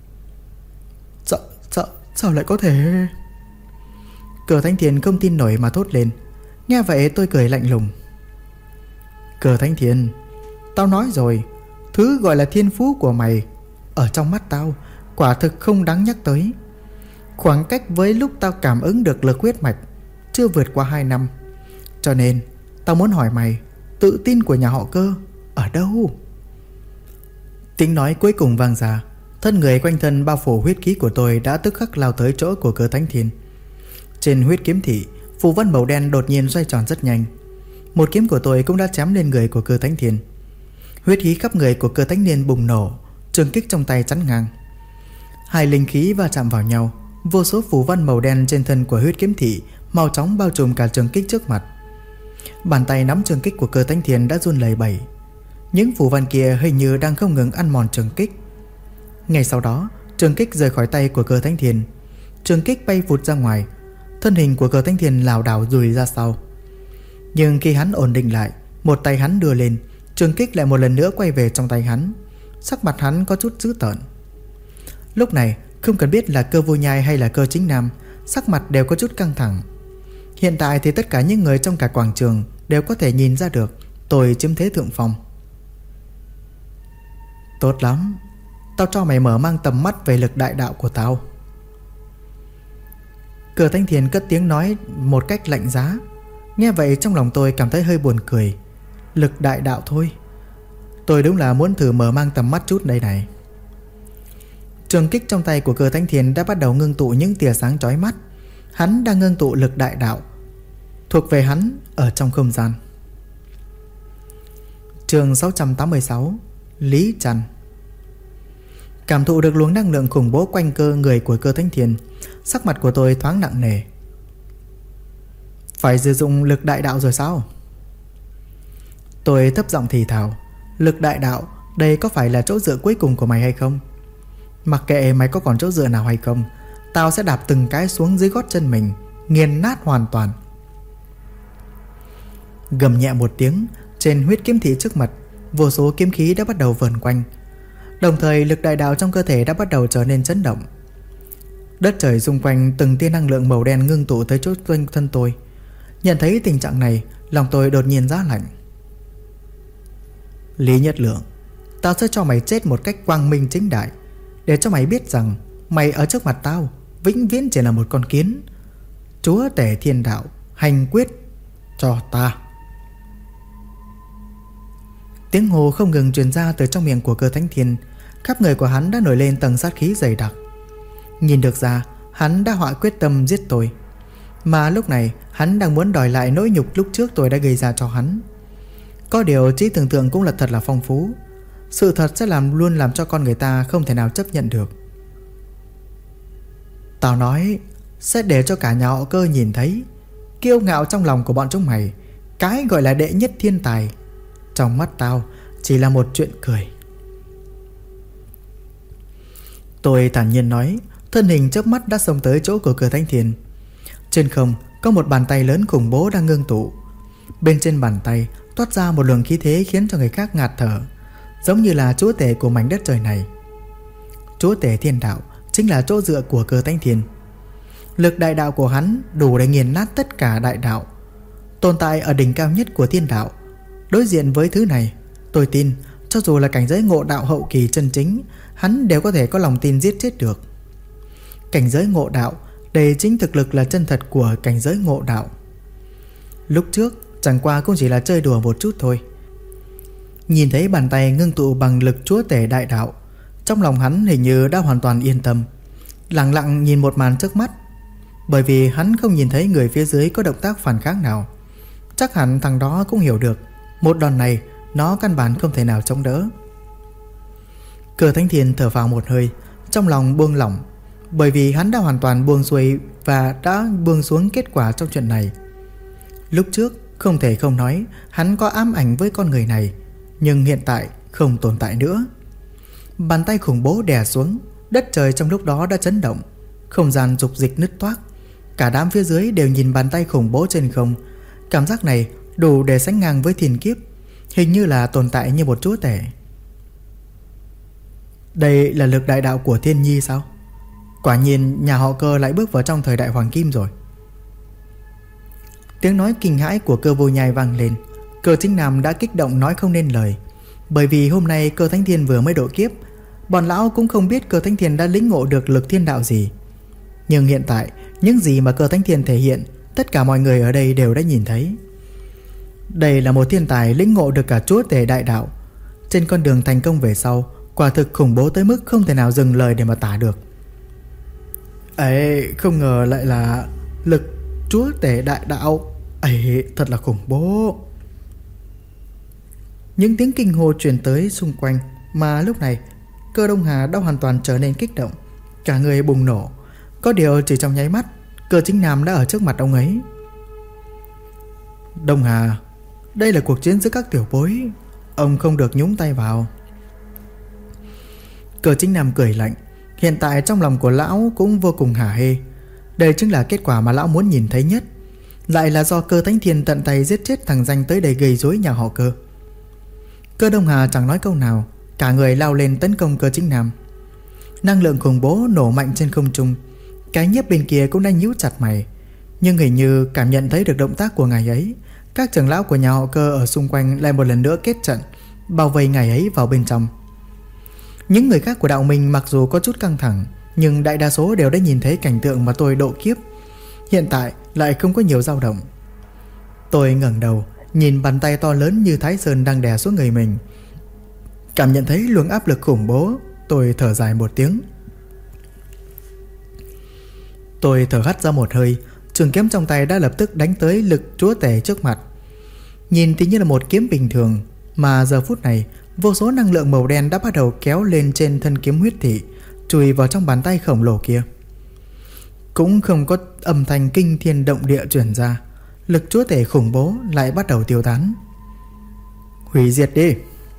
Speaker 1: Sao lại có thể? Cờ Thanh Thiền không tin nổi mà thốt lên. Nghe vậy tôi cười lạnh lùng. Cờ Thanh Thiền, tao nói rồi, thứ gọi là thiên phú của mày ở trong mắt tao quả thực không đáng nhắc tới. Khoảng cách với lúc tao cảm ứng được lực huyết mạch chưa vượt qua 2 năm. Cho nên tao muốn hỏi mày, tự tin của nhà họ Cơ ở đâu? Tiếng nói cuối cùng vang ra. Thân người quanh thân bao phủ huyết khí của tôi đã tức khắc lao tới chỗ của Cờ Thanh Thiền. Trên huyết kiếm thị, phù văn màu đen đột nhiên xoay tròn rất nhanh. Một kiếm của tôi cũng đã chém lên người của Cờ Thanh Thiền. Huyết khí khắp người của Cờ Thanh Niên bùng nổ, trường kích trong tay chắn ngang. Hai linh khí va chạm vào nhau, vô số phù văn màu đen trên thân của huyết kiếm thị mau chóng bao trùm cả trường kích trước mặt. Bàn tay nắm trường kích của Cờ Thanh Thiền đã run lẩy bẩy. Những phù văn kia hình như đang không ngừng ăn mòn trường kích. Ngay sau đó, trường kích rời khỏi tay của Cờ Thanh Thiền. Trường kích bay vụt ra ngoài. Thân hình của Cờ Thanh Thiền lảo đảo lùi ra sau. Nhưng khi hắn ổn định lại, một tay hắn đưa lên, trường kích lại một lần nữa quay về trong tay hắn. Sắc mặt hắn có chút dữ tợn. Lúc này không cần biết là Cơ Vô Nhai hay là Cơ Chính Nam, sắc mặt đều có chút căng thẳng. Hiện tại thì tất cả những người trong cả quảng trường đều có thể nhìn ra được tôi chiếm thế thượng phong. Tốt lắm, tao cho mày mở mang tầm mắt về lực đại đạo của tao. Cờ Thanh Thiền cất tiếng nói một cách lạnh giá. Nghe vậy trong lòng tôi cảm thấy hơi buồn cười. Lực đại đạo thôi, tôi đúng là muốn thử mở mang tầm mắt chút đây này. Trường kích trong tay của Cờ Thanh Thiền đã bắt đầu ngưng tụ những tia sáng chói mắt. Hắn đang ngưng tụ lực đại đạo thuộc về hắn ở trong không gian. Chương 686, Lý Trần. Cảm thụ được luồng năng lượng khủng bố quanh cơ người của Cờ Thanh Thiền, sắc mặt của tôi thoáng nặng nề. Phải sử dụng lực đại đạo rồi sao? Tôi thấp giọng thì thào. Lực đại đạo, đây có phải là chỗ dựa cuối cùng của mày hay không? Mặc kệ mày có còn chỗ dựa nào hay không, tao sẽ đạp từng cái xuống dưới gót chân mình, nghiền nát hoàn toàn. Gầm nhẹ một tiếng, trên huyết kiếm thị trước mặt, vô số kiếm khí đã bắt đầu vờn quanh. Đồng thời lực đại đạo trong cơ thể đã bắt đầu trở nên chấn động. Đất trời xung quanh từng tia năng lượng màu đen ngưng tụ tới chỗ quanh thân tôi. Nhận thấy tình trạng này, lòng tôi đột nhiên giá lạnh. Lý Nhất Lượng, tao sẽ cho mày chết một cách quang minh chính đại, để cho mày biết rằng mày ở trước mặt tao vĩnh viễn chỉ là một con kiến. Chúa tể thiên đạo, hành quyết cho ta. Tiếng hô không ngừng truyền ra từ trong miệng của Cơ Thánh Thiên. Khắp người của hắn đã nổi lên tầng sát khí dày đặc. Nhìn được ra hắn đã hạ quyết tâm giết tôi. Mà lúc này hắn đang muốn đòi lại nỗi nhục lúc trước tôi đã gây ra cho hắn. Có điều trí tưởng tượng cũng là thật là phong phú. Sự thật sẽ luôn làm cho con người ta không thể nào chấp nhận được. Tao nói sẽ để cho cả nhà họ Cơ nhìn thấy kiêu ngạo trong lòng của bọn chúng mày. Cái gọi là đệ nhất thiên tài trong mắt tao chỉ là một chuyện cười. Tôi thản nhiên nói, thân hình chớp mắt đã xông tới chỗ của Cửa Thánh Thiên. Trên không có một bàn tay lớn khủng bố đang ngưng tụ. Bên trên bàn tay toát ra một luồng khí thế khiến cho người khác ngạt thở, giống như là chúa tể của mảnh đất trời này. Chúa tể thiên đạo chính là chỗ dựa của Cửa Thánh Thiên. Lực đại đạo của hắn đủ để nghiền nát tất cả đại đạo, tồn tại ở đỉnh cao nhất của thiên đạo. Đối diện với thứ này, tôi tin cho dù là cảnh giới ngộ đạo hậu kỳ chân chính, hắn đều có thể có lòng tin giết chết được. Cảnh giới ngộ đạo, đây chính thực lực là chân thật của cảnh giới ngộ đạo. Lúc trước chẳng qua cũng chỉ là chơi đùa một chút thôi. Nhìn thấy bàn tay ngưng tụ bằng lực chúa tể đại đạo, trong lòng hắn hình như đã hoàn toàn yên tâm, lặng lặng nhìn một màn trước mắt. Bởi vì hắn không nhìn thấy người phía dưới có động tác phản kháng nào. Chắc hẳn thằng đó cũng hiểu được một đòn này nó căn bản không thể nào chống đỡ. Cửa Thánh Thiên thở vào một hơi, trong lòng buông lỏng, bởi vì hắn đã hoàn toàn buông xuôi và đã buông xuống kết quả trong chuyện này. Lúc trước không thể không nói hắn có ám ảnh với con người này, nhưng hiện tại không tồn tại nữa. Bàn tay khủng bố đè xuống, đất trời trong lúc đó đã chấn động, không gian dục dịch nứt toác. Cả đám phía dưới đều nhìn bàn tay khủng bố trên không. Cảm giác này đủ để sánh ngang với thiên kiếp, hình như là tồn tại như một chúa tể. Đây là lực đại đạo của thiên nhi sao? Quả nhiên nhà họ Cơ lại bước vào trong thời đại hoàng kim rồi. Tiếng nói kinh hãi của Cơ Vô Nhai vang lên. Cơ Chính Nam đã kích động nói không nên lời. Bởi vì hôm nay Cơ Thánh Thiên vừa mới độ kiếp, bọn lão cũng không biết Cơ Thánh Thiên đã lĩnh ngộ được lực thiên đạo gì. Nhưng hiện tại, những gì mà Cơ Thánh Thiên thể hiện, tất cả mọi người ở đây đều đã nhìn thấy. Đây là một thiên tài lĩnh ngộ được cả chúa tể đại đạo. Trên con đường thành công về sau, quả thực khủng bố tới mức không thể nào dừng lời để mà tả được. Ấy, không ngờ lại là lực chúa tể đại đạo. Ấy, thật là khủng bố. Những tiếng kinh hô truyền tới xung quanh, mà lúc này Cơ Đông Hà đã hoàn toàn trở nên kích động, cả người bùng nổ. Có điều chỉ trong nháy mắt, Cơ Chính Nam đã ở trước mặt ông ấy. Đông Hà, đây là cuộc chiến giữa các tiểu bối, ông không được nhúng tay vào. Cơ Chính Nam cười lạnh. Hiện tại trong lòng của lão cũng vô cùng hả hê. Đây chính là kết quả mà lão muốn nhìn thấy nhất. Lại là do Cơ Thánh Thiên tận tay giết chết thằng danh tới đây gây rối nhà họ Cơ. Cơ Đông Hà chẳng nói câu nào, cả người lao lên tấn công Cơ Chính Nam. Năng lượng khủng bố nổ mạnh trên không trung. Cái Nhiếp bên kia cũng đang nhíu chặt mày, nhưng hình như cảm nhận thấy được động tác của ngài ấy. Các trưởng lão của nhà họ Cơ ở xung quanh lại một lần nữa kết trận, bao vây ngài ấy vào bên trong. Những người khác của đạo minh mặc dù có chút căng thẳng, nhưng đại đa số đều đã nhìn thấy cảnh tượng mà tôi độ kiếp. Hiện tại lại không có nhiều dao động. Tôi ngẩng đầu nhìn bàn tay to lớn như Thái Sơn đang đè xuống người mình. Cảm nhận thấy luồng áp lực khủng bố, tôi thở dài một tiếng. Tôi thở hắt ra một hơi. Trường kiếm trong tay đã lập tức đánh tới lực chúa tể trước mặt. Nhìn thì như là một kiếm bình thường, mà giờ phút này vô số năng lượng màu đen đã bắt đầu kéo lên trên thân kiếm huyết thị, chùi vào trong bàn tay khổng lồ kia. Cũng không có âm thanh kinh thiên động địa truyền ra, lực chúa tể khủng bố lại bắt đầu tiêu tán. Hủy diệt đi.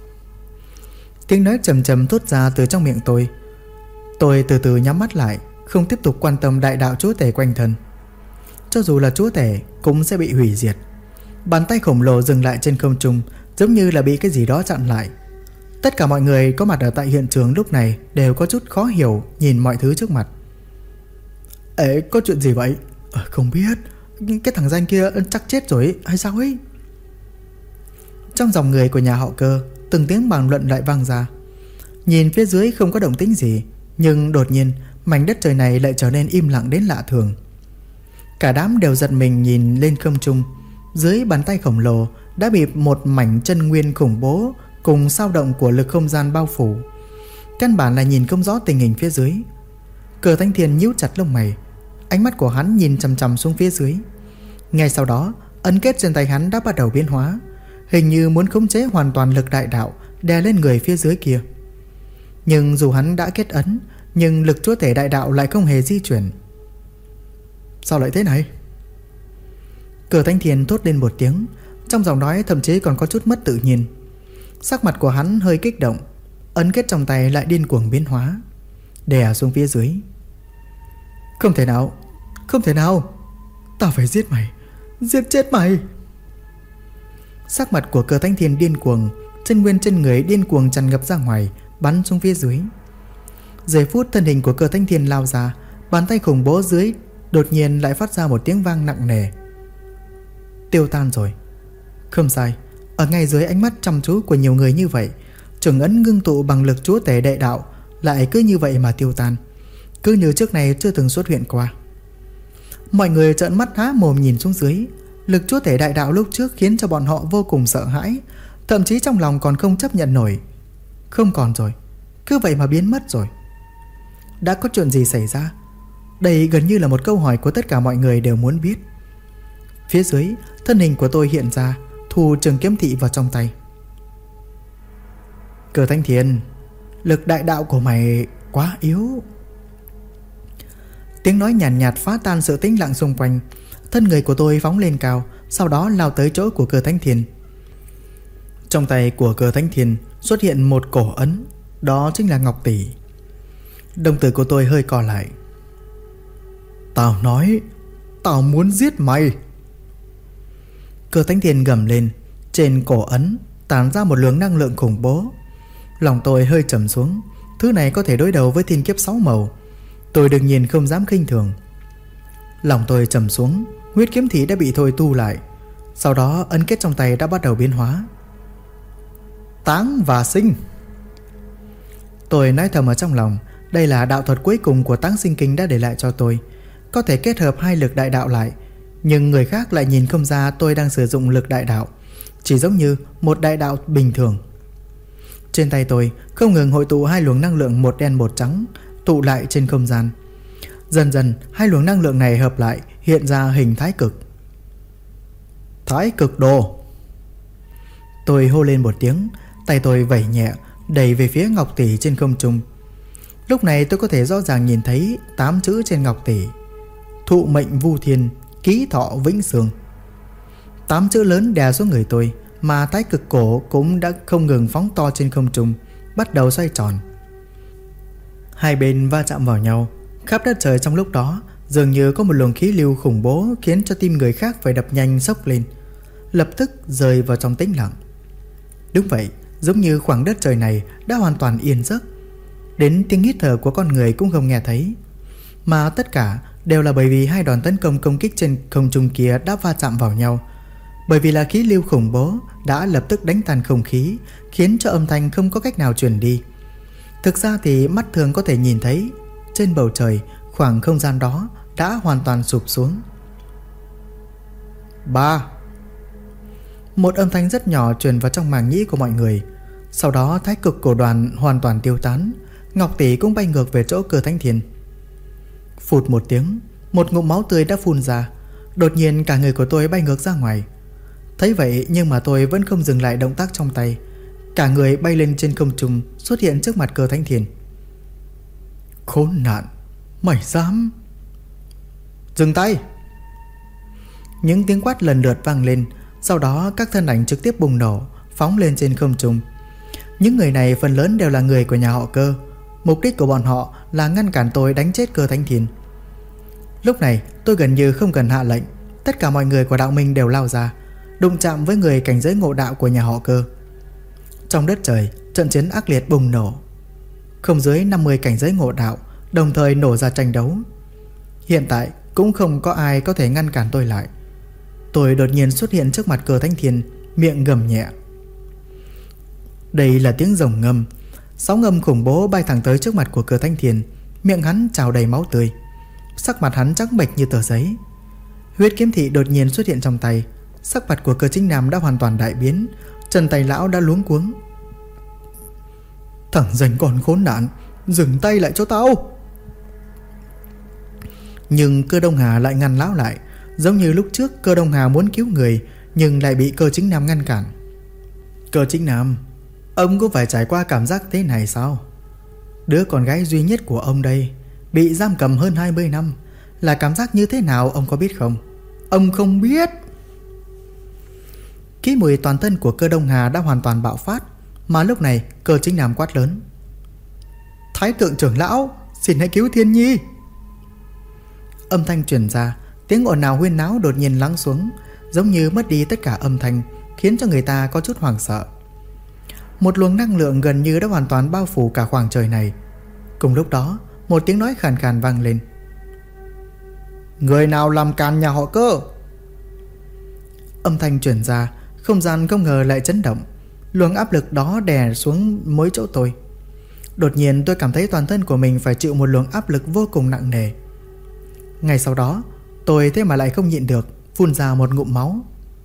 Speaker 1: Tiếng nói trầm trầm thốt ra từ trong miệng tôi. Tôi từ từ nhắm mắt lại, không tiếp tục quan tâm đại đạo chúa tể quanh thân. Cho dù là chúa tể cũng sẽ bị hủy diệt. Bàn tay khổng lồ dừng lại trên không trung, giống như là bị cái gì đó chặn lại. Tất cả mọi người có mặt ở tại hiện trường lúc này đều có chút khó hiểu nhìn mọi thứ trước mặt. Ê, có chuyện gì vậy? Không biết. Cái thằng danh kia chắc chết rồi hay sao ấy? Trong dòng người của nhà họ Cơ, từng tiếng bàn luận lại vang ra. Nhìn phía dưới không có động tĩnh gì, nhưng đột nhiên mảnh đất trời này lại trở nên im lặng đến lạ thường. Cả đám đều giật mình nhìn lên không trung. Dưới bàn tay khổng lồ đã bị một mảnh chân nguyên khủng bố cùng sao động của lực không gian bao phủ. Căn bản là nhìn không rõ tình hình phía dưới. Cơ Thánh Thiên nhíu chặt lông mày, ánh mắt của hắn nhìn chằm chằm xuống phía dưới. Ngay sau đó, ấn kết trên tay hắn đã bắt đầu biến hóa, hình như muốn khống chế hoàn toàn lực đại đạo đè lên người phía dưới kia. Nhưng dù hắn đã kết ấn, nhưng lực chúa tể đại đạo lại không hề di chuyển. Sao lại thế này? Cơ Thánh Thiên thốt lên một tiếng, trong giọng nói thậm chí còn có chút mất tự nhiên. Sắc mặt của hắn hơi kích động, ấn kết trong tay lại điên cuồng biến hóa, đè xuống phía dưới. Không thể nào, không thể nào, tao phải giết mày, giết chết mày. Sắc mặt của Cơ Thánh Thiên điên cuồng, chân nguyên trên người điên cuồng tràn ngập ra ngoài, bắn xuống phía dưới. Giây phút thân hình của Cơ Thánh Thiên lao ra, bàn tay khủng bố dưới đột nhiên lại phát ra một tiếng vang nặng nề. Tiêu tan rồi. Không sai, ở ngay dưới ánh mắt chăm chú của nhiều người như vậy, trường ấn ngưng tụ bằng lực chúa tể đại đạo lại cứ như vậy mà tiêu tan, cứ như trước này chưa từng xuất hiện qua. Mọi người trợn mắt há mồm nhìn xuống dưới. Lực chúa tể đại đạo lúc trước khiến cho bọn họ vô cùng sợ hãi, thậm chí trong lòng còn không chấp nhận nổi. Không còn rồi, cứ vậy mà biến mất rồi. Đã có chuyện gì xảy ra? Đây gần như là một câu hỏi của tất cả mọi người đều muốn biết. Phía dưới, thân hình của tôi hiện ra, thu trường kiếm thị vào trong tay. Cơ Thánh Thiên, lực đại đạo của mày quá yếu. Tiếng nói nhàn nhạt phá tan sự tĩnh lặng xung quanh. Thân người của tôi phóng lên cao, sau đó lao tới chỗ của Cơ Thánh Thiên. Trong tay của Cơ Thánh Thiên xuất hiện một cổ ấn. Đó chính là Ngọc Tỷ. Đồng tử của tôi hơi co lại. Tao nói, tao muốn giết mày. Cơ Thánh Thiên gầm lên. Trên cổ ấn tản ra một luồng năng lượng khủng bố. Lòng tôi hơi trầm xuống. Thứ này có thể đối đầu với thiên kiếp 6 màu. Tôi đương nhiên không dám khinh thường. Lòng tôi trầm xuống. Huyết kiếm thị đã bị thôi tu lại. Sau đó ấn kết trong tay đã bắt đầu biến hóa. Táng và sinh. Tôi nói thầm ở trong lòng. Đây là đạo thuật cuối cùng của Táng Sinh Kinh đã để lại cho tôi. Có thể kết hợp hai lực đại đạo lại. Nhưng người khác lại nhìn không ra tôi đang sử dụng lực đại đạo. Chỉ giống như một đại đạo bình thường. Trên tay tôi không ngừng hội tụ hai luồng năng lượng, một đen một trắng, tụ lại trên không gian. Dần dần hai luồng năng lượng này hợp lại, hiện ra hình thái cực. Thái cực đồ. Tôi hô lên một tiếng. Tay tôi vẩy nhẹ, đẩy về phía Ngọc Tỷ trên không trung. Lúc này tôi có thể rõ ràng nhìn thấy 8 chữ trên Ngọc Tỷ: thụ mệnh vu thiên, ký thọ vĩnh sương. 8 chữ lớn đè xuống người tôi. Mà thái cực cổ cũng đã không ngừng phóng to trên không trung, bắt đầu xoay tròn. Hai bên va chạm vào nhau. Khắp đất trời trong lúc đó dường như có một luồng khí lưu khủng bố, khiến cho tim người khác phải đập nhanh sốc lên, lập tức rơi vào trong tĩnh lặng. Đúng vậy, giống như khoảng đất trời này đã hoàn toàn yên giấc. Đến tiếng hít thở của con người cũng không nghe thấy. Mà tất cả đều là bởi vì hai đòn tấn công công kích trên không trung kia đã va chạm vào nhau. Bởi vì là khí lưu khủng bố đã lập tức đánh tan không khí, khiến cho âm thanh không có cách nào truyền đi. Thực ra thì mắt thường có thể nhìn thấy, trên bầu trời khoảng không gian đó đã hoàn toàn sụp xuống. 3. Một âm thanh rất nhỏ truyền vào trong màng nhĩ của mọi người. Sau đó thái cực cổ đoàn hoàn toàn tiêu tán. Ngọc Tỷ cũng bay ngược về chỗ Cơ Thánh Thiên. Phụt một tiếng, một ngụm máu tươi đã phun ra. Đột nhiên cả người của tôi bay ngược ra ngoài. Thấy vậy nhưng mà tôi vẫn không dừng lại động tác trong tay. Cả người bay lên trên không trung, xuất hiện trước mặt Cơ Thánh Thiên. Khốn nạn, mày dám! Dừng tay! Những tiếng quát lần lượt vang lên. Sau đó các thân ảnh trực tiếp bùng nổ, phóng lên trên không trung. Những người này phần lớn đều là người của nhà họ Cơ. Mục đích của bọn họ là ngăn cản tôi đánh chết Cơ Thánh Thiên. Lúc này tôi gần như không cần hạ lệnh. Tất cả mọi người của đạo minh đều lao ra, đụng chạm với người cảnh giới ngộ đạo của nhà họ Cơ. Trong đất trời, trận chiến ác liệt bùng nổ. Không dưới 50 cảnh giới ngộ đạo đồng thời nổ ra tranh đấu. Hiện tại cũng không có ai có thể ngăn cản tôi lại. Tôi đột nhiên xuất hiện trước mặt Cơ Thánh Thiên, miệng gầm nhẹ. Đây là tiếng rồng ngâm. Sóng ngâm khủng bố bay thẳng tới trước mặt của Cơ Thánh Thiên. Miệng hắn trào đầy máu tươi. Sắc mặt hắn trắng bệch như tờ giấy. Huyết kiếm thị đột nhiên xuất hiện trong tay. Sắc mặt của Cơ Chính Nam đã hoàn toàn đại biến. Chân tay lão đã luống cuống. Thằng danh con khốn nạn, dừng tay lại cho tao! Nhưng Cơ Đông Hà lại ngăn lão lại. Giống như lúc trước Cơ Đông Hà muốn cứu người, nhưng lại bị Cơ Chính Nam ngăn cản. Cơ Chính Nam, ông có phải trải qua cảm giác thế này sao? Đứa con gái duy nhất của ông đây bị giam cầm hơn 20 năm. Là cảm giác như thế nào ông có biết không? Ông không biết. Khí mùi toàn thân của Cơ Đông Hà đã hoàn toàn bạo phát. Mà lúc này Cơ Chính Nam quát lớn. Thái thượng trưởng lão, xin hãy cứu Thiên Nhi! Âm thanh truyền ra. Tiếng ồn ào huyên náo đột nhiên lắng xuống, giống như mất đi tất cả âm thanh, khiến cho người ta có chút hoảng sợ. Một luồng năng lượng gần như đã hoàn toàn bao phủ cả khoảng trời này. Cùng lúc đó một tiếng nói khàn khàn vang lên. Người nào làm càn nhà họ Cơ? Âm thanh truyền ra, không gian không ngờ lại chấn động. Luồng áp lực đó đè xuống mỗi chỗ tôi. Đột nhiên tôi cảm thấy toàn thân của mình phải chịu một luồng áp lực vô cùng nặng nề. Ngay sau đó tôi thế mà lại không nhịn được, phun ra một ngụm máu.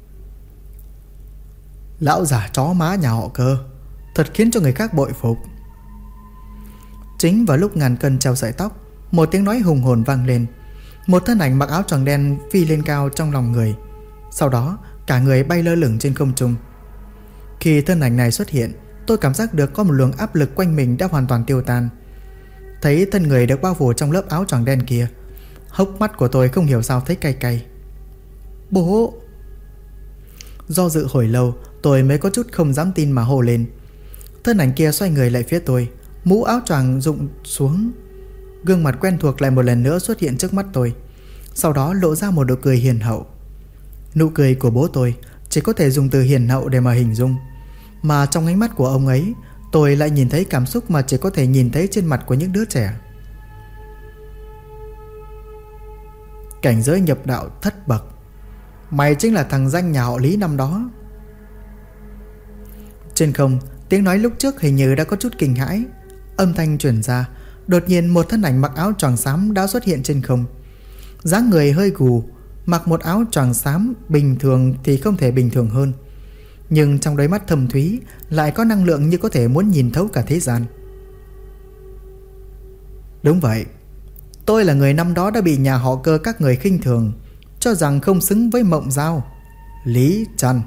Speaker 1: Lão già chó má nhà họ Cơ, thật khiến cho người khác bội phục. Chính vào lúc ngàn cân treo sợi tóc, một tiếng nói hùng hồn vang lên. Một thân ảnh mặc áo choàng đen phi lên cao trong lòng người. Sau đó cả người bay lơ lửng trên không trung. Khi thân ảnh này xuất hiện, tôi cảm giác được có một luồng áp lực quanh mình đã hoàn toàn tiêu tan. Thấy thân người được bao phủ trong lớp áo choàng đen kia, hốc mắt của tôi không hiểu sao thấy cay cay. Bố! Do dự hồi lâu, tôi mới có chút không dám tin mà hô lên. Thân ảnh kia xoay người lại phía tôi, Mũ áo choàng rụng xuống. Gương mặt quen thuộc lại một lần nữa xuất hiện trước mắt tôi. Sau đó lộ ra một nụ cười hiền hậu. Nụ cười của bố tôi chỉ có thể dùng từ hiền hậu để mà hình dung, mà trong ánh mắt của ông ấy tôi lại nhìn thấy cảm xúc mà chỉ có thể nhìn thấy trên mặt của những đứa trẻ. Cảnh giới nhập đạo thất bậc. Mày chính là thằng danh nhà họ Lý năm đó. Trên không, tiếng nói lúc trước hình như đã có chút kinh hãi. Âm thanh truyền ra, đột nhiên một thân ảnh mặc áo choàng xám đã xuất hiện trên không. Dáng người hơi gù, mặc một áo choàng xám bình thường thì không thể bình thường hơn, nhưng trong đôi mắt thâm thúy lại có năng lượng như có thể muốn nhìn thấu cả thế gian. Đúng vậy, tôi là người năm đó đã bị nhà họ Cơ các người khinh thường, cho rằng không xứng với Mộng Giao. Lý Trăn.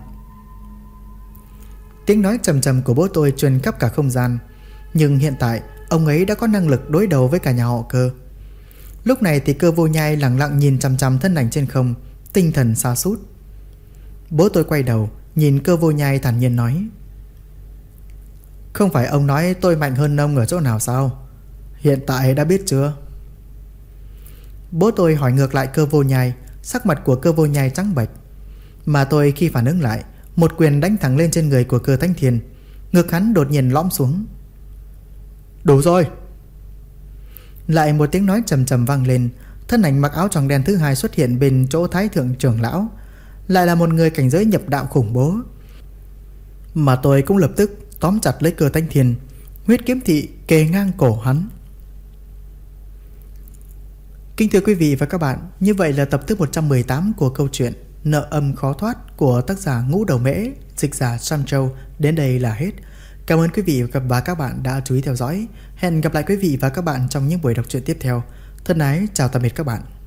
Speaker 1: Tiếng nói trầm trầm của bố tôi truyền khắp cả không gian, nhưng hiện tại ông ấy đã có năng lực đối đầu với cả nhà họ Cơ. Lúc này thì Cơ Vô Nhai lặng lặng nhìn chằm chằm thân ảnh trên không, tinh thần sa sút. Bố tôi quay đầu nhìn Cơ Vô Nhai thản nhiên nói: Không phải ông nói tôi mạnh hơn ông ở chỗ nào sao? Hiện tại đã biết chưa? Bố tôi hỏi ngược lại Cơ Vô Nhai. Sắc mặt của Cơ Vô Nhai trắng bệch, mà tôi khi phản ứng lại, một quyền đánh thẳng lên trên người của Cơ Thánh Thiên. Ngực hắn đột nhiên lõm xuống. Đủ rồi. Lại một tiếng nói trầm trầm vang lên. Thân ảnh mặc áo choàng đen thứ hai xuất hiện bên chỗ Thái Thượng trưởng lão. Lại là một người cảnh giới nhập đạo khủng bố. Mà tôi cũng lập tức tóm chặt lấy Cơ Thánh Thiên. Huyết kiếm thị kề ngang cổ hắn. Kính thưa quý vị và các bạn, như vậy là tập thứ 118 của câu chuyện Nợ Âm Khó Thoát của tác giả Ngũ Đầu Mễ, dịch giả Sam Châu đến đây là hết. Cảm ơn quý vị và các bạn đã chú ý theo dõi. Hẹn gặp lại quý vị và các bạn trong những buổi đọc truyện tiếp theo. Thân ái chào tạm biệt các bạn.